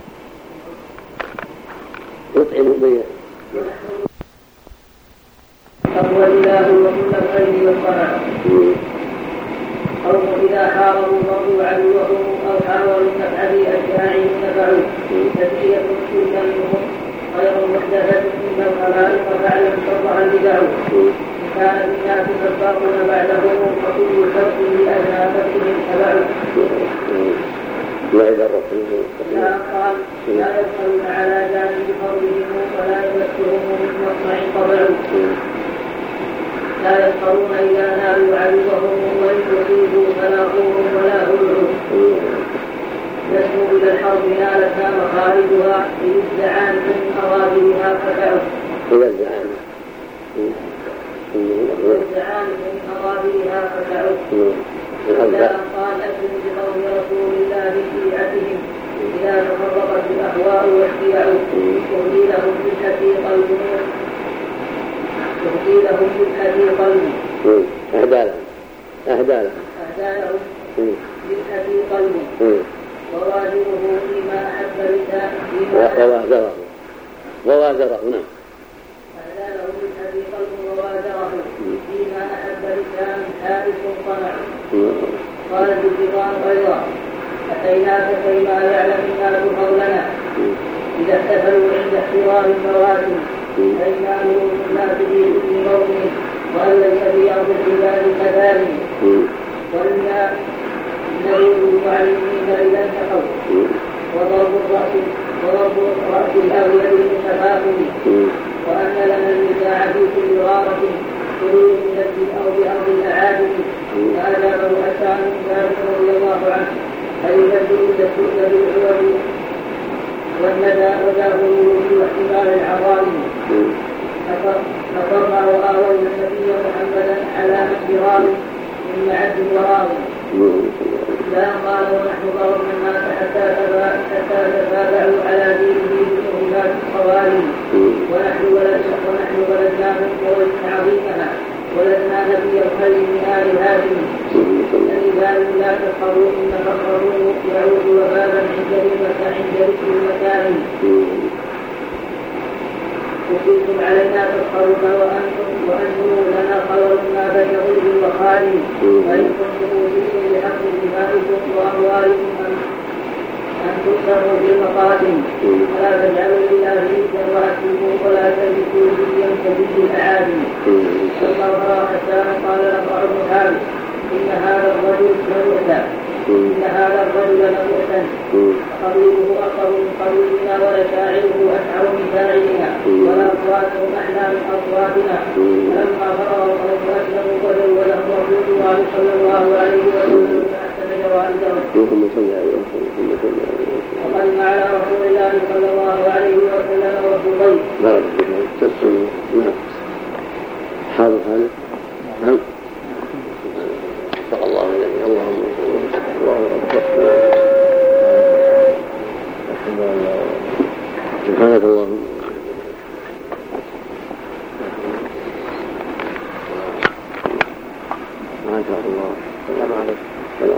يطعم بين فهو إله وكل الخير والصلاة. قوم إذا حاربوا مروا عدوهم أو حاولوا النفع بأشياعهم نفعوا تسلية تلك منهم غير محدثة إن الخلائق فعلا شرها البدع. إن كان الناس سباقون بعدهم فكل شرط لأدنى نفسهم تبعوا. وإذا الرسول لا قال لا يدخلون على جانب قولهم ولا يمسهم من مصنع طبعوا. لا يسخرون إذا نالوا عدوهم وإن يصيبوا فلا خوف ولا هلع. يسمو إلى الحرب نالتها مخارجها إذ الزعان من أرادها فتعوا. إلى الزعان إذ الزعان من أرادها فتعوا. إذا قال أسلم بقول رسول الله شيعتهم إذا تفرقت الأهواء والشيع تهدي لهم بالحدي قلب تهدي لهم بالحدي قلب أهدى لهم أهدى لهم أهدى لهم بالحدي قلب وواجره فيما أحب لسان ووازره ووازره نعم أهدى لهم بالحدي قلب ووازره فيما أحب لسان حارس طمع. قال الجيران أيضا أتيناك كيما يعلم الناس قولنا إذا احتفلوا عند احترام المواسم فإنا نور الناس في كل موطن وأن ليس في أرض العباد كذلك وإنا نريد المعلمين إذا انتقوا وضرب الرأس وضرب رأس الأولياء المتفاهم وأن لنا النزاع في كل غارة تريد من الدين أو بأرض الأعادم. فأجابه حسان ذلك رضي الله عنه فيبدل الدستور بالعوض والندى وذاهره واحتمال العظائم. فقرنا وآوينا النبي محمدا على انفراد من معد وراض. لا قال ونحن ضربنا الناس حتى تتابعوا على دينه بمهمات القوارب ونحن ونحن ولدناهم قوة عظيمها ولدنا نبي الخير من آل هاشم فلذلك لا تفخروا إن فخروا يعود وبابا عند المكان عند ذكر المكان. وكنتم علينا تفخرون وأنتم وأنتم لنا خبر ما بين ظلم وخالد وإن كنتم جئتم بحق دمائكم وأموالكم أن تكسروا بالمقادم فلا تجعلوا لله ندا وأسلموا ولا تلبسوا جديا كجد الأعادم. ثم رأى حسان قال لقع بن حارث إن هذا الرجل لمؤتى إن هذا الرجل لمؤتى قبيله أقر من قبيلنا ولشاعره أشعر من شاعرنا ولا أصواتهم أحلى من أصواتنا. فلما فرغ القوم أسلموا وجوا لهم رسول الله صلى الله عليه وسلم فأحسن جوائزهم وقدم على رسول الله صلى الله عليه وسلم وفضيل. بارك الله تسلم نعم حاضر هذا نعم صلى الله عليه اللهم سبحانك اللهم ما شاء الله. السلام عليكم. السلام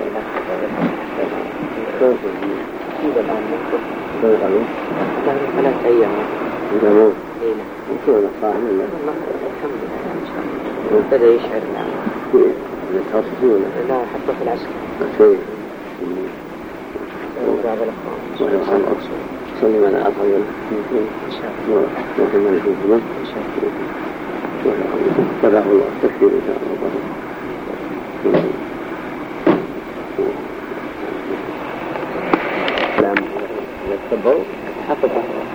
عليكم. ثلاث أيام. جميل. وكل صاحب الله. الحمد لله. ابتدى يشعر نعم. يتخصصون. لا حتى في العسكر. شيء. بعض الأخوان. صلي على أفضل إن شاء الله. وكما يكون إن شاء الله. تبع الله تكفير إن شاء الله. كلام يتبعوا حفظ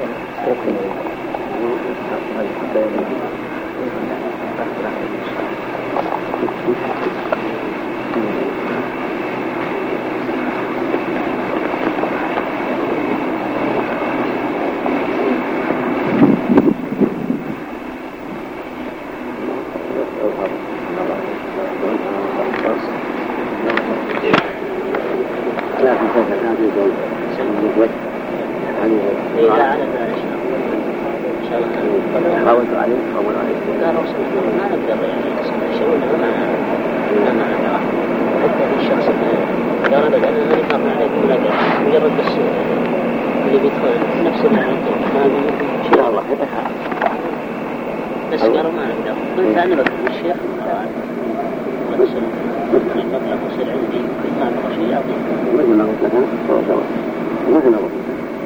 حاولت عليه حاول عليه لا رسول ما نقدر يعني شيء ما الشخص إذا أراد أن يقام عليكم لكن مجرد بس اللي بيدخل نفس المعنى لا الله بس قالوا ما نقدر قلت أنا بكتب الشيخ ورسل المطلق وصل عندي ما نقدر شيء يعطيه مثل ما قلت لك مثل ما قلت لك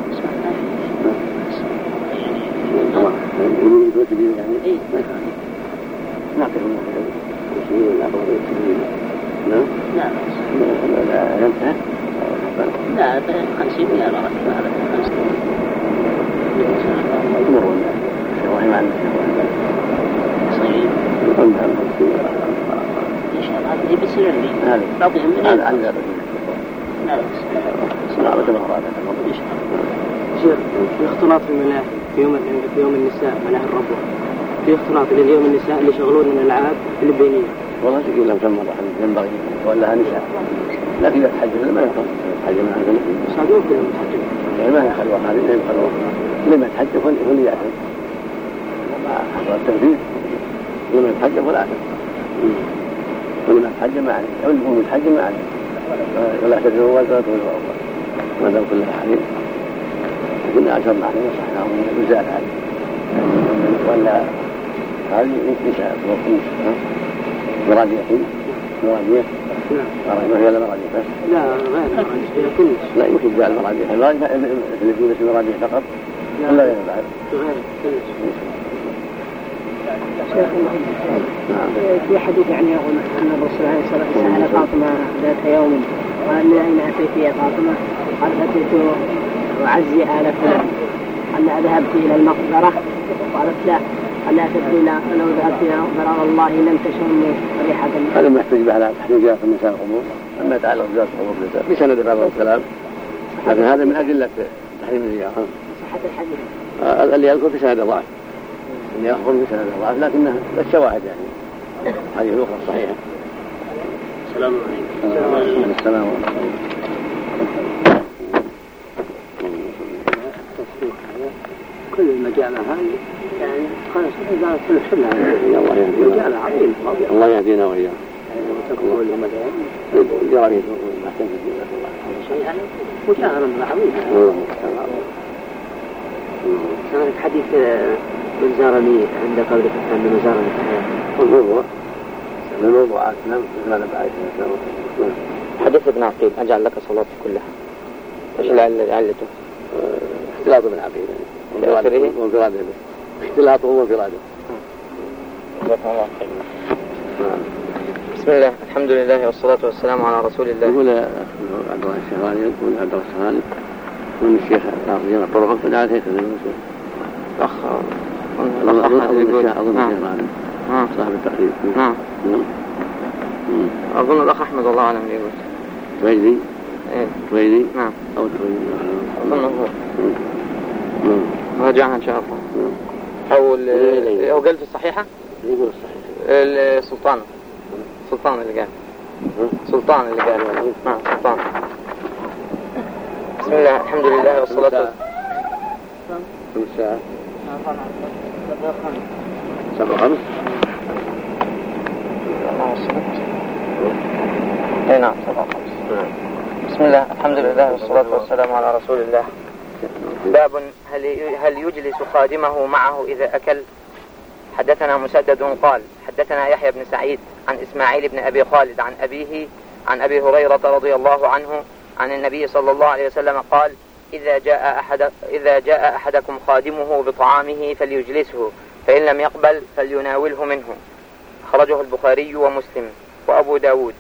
يعني ايه نعطيه المثل وشيء الأقرب الكبير نعم لا لا ينتهي لا خمسين ولا لا هذا خمسين أمر والله والله ما عندك صحيح عندها خمسين إن شاء الله هذه بتصير لي بعضهم هذا عندها لا بس صناعة المغرب شيخ في اختلاط في الملاهي في يوم في يوم النساء ملاهي الربوة في اختلاط اليوم النساء اللي يشغلون من الألعاب اللبنية والله تقول لهم كم مرة ينبغي ولا نساء لكن إذا تحجز ما يخلص تحجز ما يخلص صادوك كلهم تحجز يعني ما يخلوا هذه لا يخلوا لما يتحجز هو اللي يعتم مع حضر التنفيذ لما يتحجز ولا يعتم ولما يتحجز ما عليه أو اللي يتحجز ما عليه ولا تدروا ولا تدروا ما دام كل حديث كنا أشرنا عليه وصحناه من يزال عليه ولا هذه نساء مرادية مرادية ما هي لا مرادية بس لا غير مرادية كلش لا يمكن جاء المرادية المرادية الذين في مرادية فقط ولا غير بعد غير كلش شيخ في حديث يعني يقول أن الرسول عليه الصلاة والسلام سأل فاطمة ذات يوم قال من أين أتيت يا فاطمة؟ قال أتيت أعزي آل فلان. قال أذهبت إلى المقبرة؟ قالت لا. قال أتيت إلى لو ذهبت إلى المقبرة والله لم تشم ريحة. هذا ما يحتاج على تحقيقات النساء القبور أما يتعلق بزيارة القبور النساء بسند بعض الكلام لكن هذا من أدلة تحريم الزيارة. صحة الحديث اللي يذكر في سند ضعف اللي يأخذ في سند ضعف لكنها الشواهد يعني هذه الأخرى الصحيحة. السلام عليكم. السلام عليكم. كل المجامع هذه يعني خلاص إذا تنحلها الله يهدينا مجامع عظيم الله يهدينا وإياه تقول لهم جاري محسن في الدين شيء يعني مشاهرة عظيم. سمعت حديث من زارني عند قبل فتان من زارني الموضوع من الموضوعات نعم هذا بعد حديث ابن عقيل أجعل لك صلاتي كلها ايش علته؟ اختلاطه بالعقيدة وانفراده به اختلاطه وانفراده. بسم الله الحمد لله والصلاة والسلام على رسول الله. يقول عبد الله الشهراني يقول عبد الله الشهراني من الشيخ العظيم الطرق فدعا هيك أخ أظن الشيخ أظن صاحب التقريب نعم أظن الأخ أحمد الله أعلم يقول تويلي إيه تويلي نعم أو تويلي أظن هو راجعها إن شاء الله. أو أو قال في الصحيحة يقول الصحيح السلطان سلطان اللي قال سلطان اللي قال نعم سلطان. بسم الله الحمد لله والصلاة والسلام. كم ساعة؟ سبعة خمس. اي نعم سبعة خمس. بسم الله الحمد لله والصلاة والسلام على رسول الله. باب هل هل يجلس خادمه معه إذا أكل. حدثنا مسدد قال حدثنا يحيى بن سعيد عن إسماعيل بن أبي خالد عن أبيه عن أبي هريرة رضي الله عنه عن النبي صلى الله عليه وسلم قال إذا جاء أحد إذا جاء أحدكم خادمه بطعامه فليجلسه فإن لم يقبل فليناوله منه. خرجه البخاري ومسلم وأبو داود.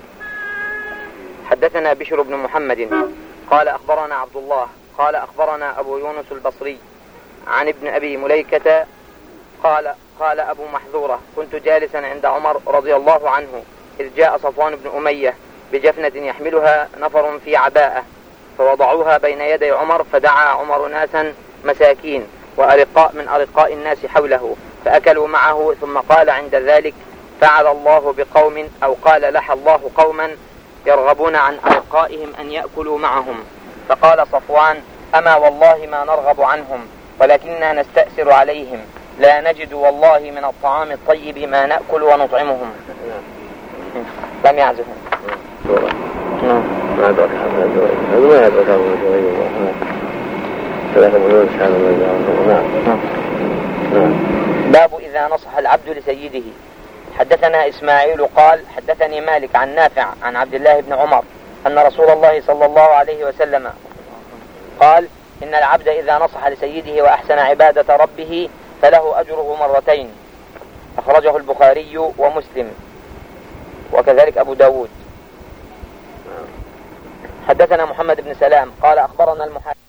حدثنا بشر بن محمد قال أخبرنا عبد الله قال أخبرنا أبو يونس البصري عن ابن أبي مليكة قال قال أبو محذورة كنت جالسا عند عمر رضي الله عنه إذ جاء صفوان بن أمية بجفنة يحملها نفر في عباءة فوضعوها بين يدي عمر فدعا عمر ناسا مساكين وأرقاء من أرقاء الناس حوله فأكلوا معه ثم قال عند ذلك فعل الله بقوم أو قال لح الله قوما يرغبون عن أرقائهم أن يأكلوا معهم. فقال صفوان أما والله ما نرغب عنهم ولكننا نستأسر عليهم لا نجد والله من الطعام الطيب ما نأكل ونطعمهم. لم يعزهم. ما أدرك هذا ما أدرك هذا الجوية ثلاثة مليون شهادة من نعم. نعم. باب إذا نصح العبد لسيده. حدثنا إسماعيل قال حدثني مالك عن نافع عن عبد الله بن عمر أن رسول الله صلى الله عليه وسلم قال إن العبد إذا نصح لسيده وأحسن عبادة ربه فله أجره مرتين. أخرجه البخاري ومسلم وكذلك أبو داود. حدثنا محمد بن سلام قال أخبرنا المحاسب